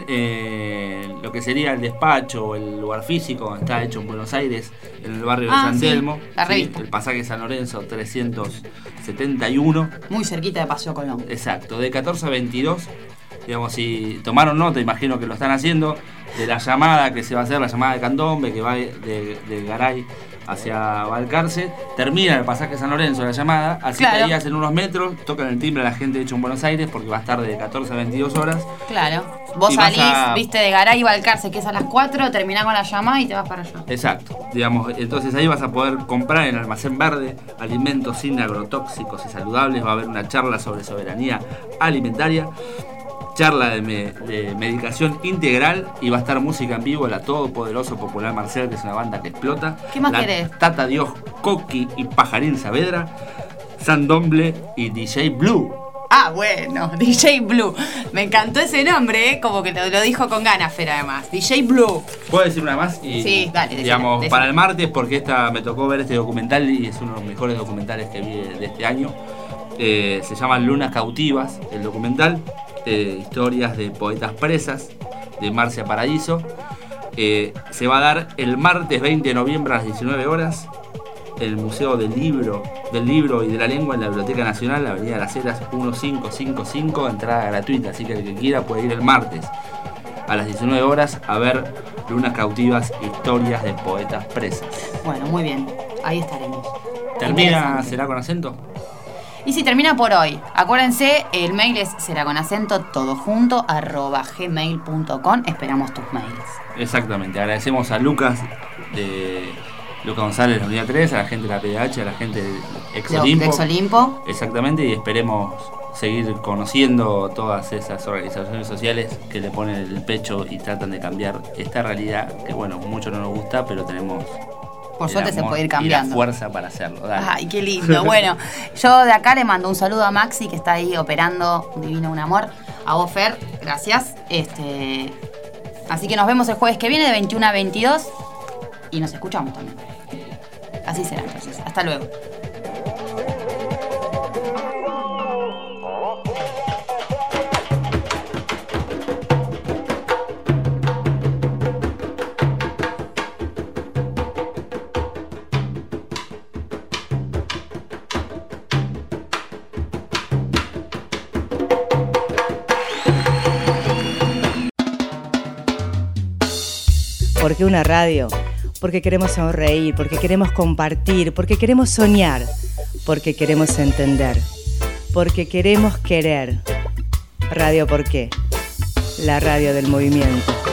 Speaker 2: eh, lo que sería el despacho, el lugar físico, está hecho en Buenos Aires, en el barrio
Speaker 3: Ah,
Speaker 2: de San
Speaker 3: sí,
Speaker 2: Telmo,
Speaker 3: la
Speaker 2: ¿sí?
Speaker 3: revista.
Speaker 2: El pasaje San Lorenzo trescientos setenta y uno.
Speaker 3: Muy cerquita de Paseo Colón.
Speaker 2: Exacto, de catorce a veintidós. Digamos, si tomaron nota, imagino que lo están haciendo, de la llamada que se va a hacer, la llamada de Candombe, que va de, de Garay hacia Balcarce, termina el pasaje San Lorenzo la llamada, así
Speaker 3: Claro.
Speaker 2: que ahí hacen unos metros, tocan el timbre a la gente hecho en Buenos Aires, porque va a estar de catorce a veintidós horas.
Speaker 3: Claro. Vos
Speaker 2: Y vas
Speaker 3: salís,
Speaker 2: a-
Speaker 3: viste, de Garay y Balcarce, que es a las cuatro, terminás con la llamada y te vas para allá.
Speaker 2: Exacto, digamos, entonces ahí vas a poder comprar en Almacén Verde alimentos sin agrotóxicos y saludables, va a haber una charla sobre soberanía alimentaria, charla de, me- de medicación integral y va a estar música en vivo, la Todopoderoso Popular Marcial, que es una banda que explota.
Speaker 3: ¿Qué más
Speaker 2: la
Speaker 3: querés?
Speaker 2: Tata Dios, Coqui y Pajarín Saavedra, Sandomble y D J Blue.
Speaker 3: Ah, bueno, D J Blue. Me encantó ese nombre, ¿eh? Como que lo, lo dijo con ganas, Fer, además. D J Blue.
Speaker 2: ¿Puedo decir una más? Y,
Speaker 3: Sí, dale, decila,
Speaker 2: digamos,
Speaker 3: decila.
Speaker 2: para el martes, porque esta me tocó ver este documental y es uno de los mejores documentales que vi de, de este año. Eh, se llama Lunas Cautivas, el documental. Eh, historias de poetas presas, de Marcia Paraíso. Eh, se va a dar el martes veinte de noviembre a las diecinueve horas. El Museo del Libro, del Libro y de la Lengua en la Biblioteca Nacional, la Avenida Las Heras quince cincuenta y cinco, entrada gratuita, así que el que quiera puede ir el martes a las diecinueve horas a ver Lunas Cautivas, historias de poetas presas.
Speaker 3: Bueno, muy bien. Ahí estaremos.
Speaker 2: ¿Termina
Speaker 3: Interesante.
Speaker 2: será con acento?
Speaker 3: Y si termina por hoy, acuérdense, el mail es será con acento todo junto arroba gmail punto com. Esperamos tus mails.
Speaker 2: Exactamente, agradecemos a Lucas de Lucas González de la Unidad tres, a la gente de la P D H, a la gente de Exolimpo.
Speaker 3: De Exolimpo.
Speaker 2: Exactamente, y esperemos seguir conociendo todas esas organizaciones sociales que le ponen el pecho y tratan de cambiar esta realidad que, bueno, mucho no nos gusta, pero tenemos
Speaker 3: Por
Speaker 2: el
Speaker 3: suerte se
Speaker 2: amor
Speaker 3: puede ir
Speaker 2: y la
Speaker 3: cambiando.
Speaker 2: fuerza para hacerlo. Dale.
Speaker 3: Ay, qué lindo. Bueno, yo de acá le mando un saludo a Maxi, que está ahí operando, un divino, un amor. A vos, Fer, gracias. Este, así que nos vemos el jueves que viene de veintiuno a veintidós y nos escuchamos también. Así será entonces. Hasta luego.
Speaker 1: ¿Por qué una radio? Porque queremos sonreír, porque queremos compartir, porque queremos soñar, porque queremos entender, porque queremos querer. Radio ¿Por qué? La radio del movimiento.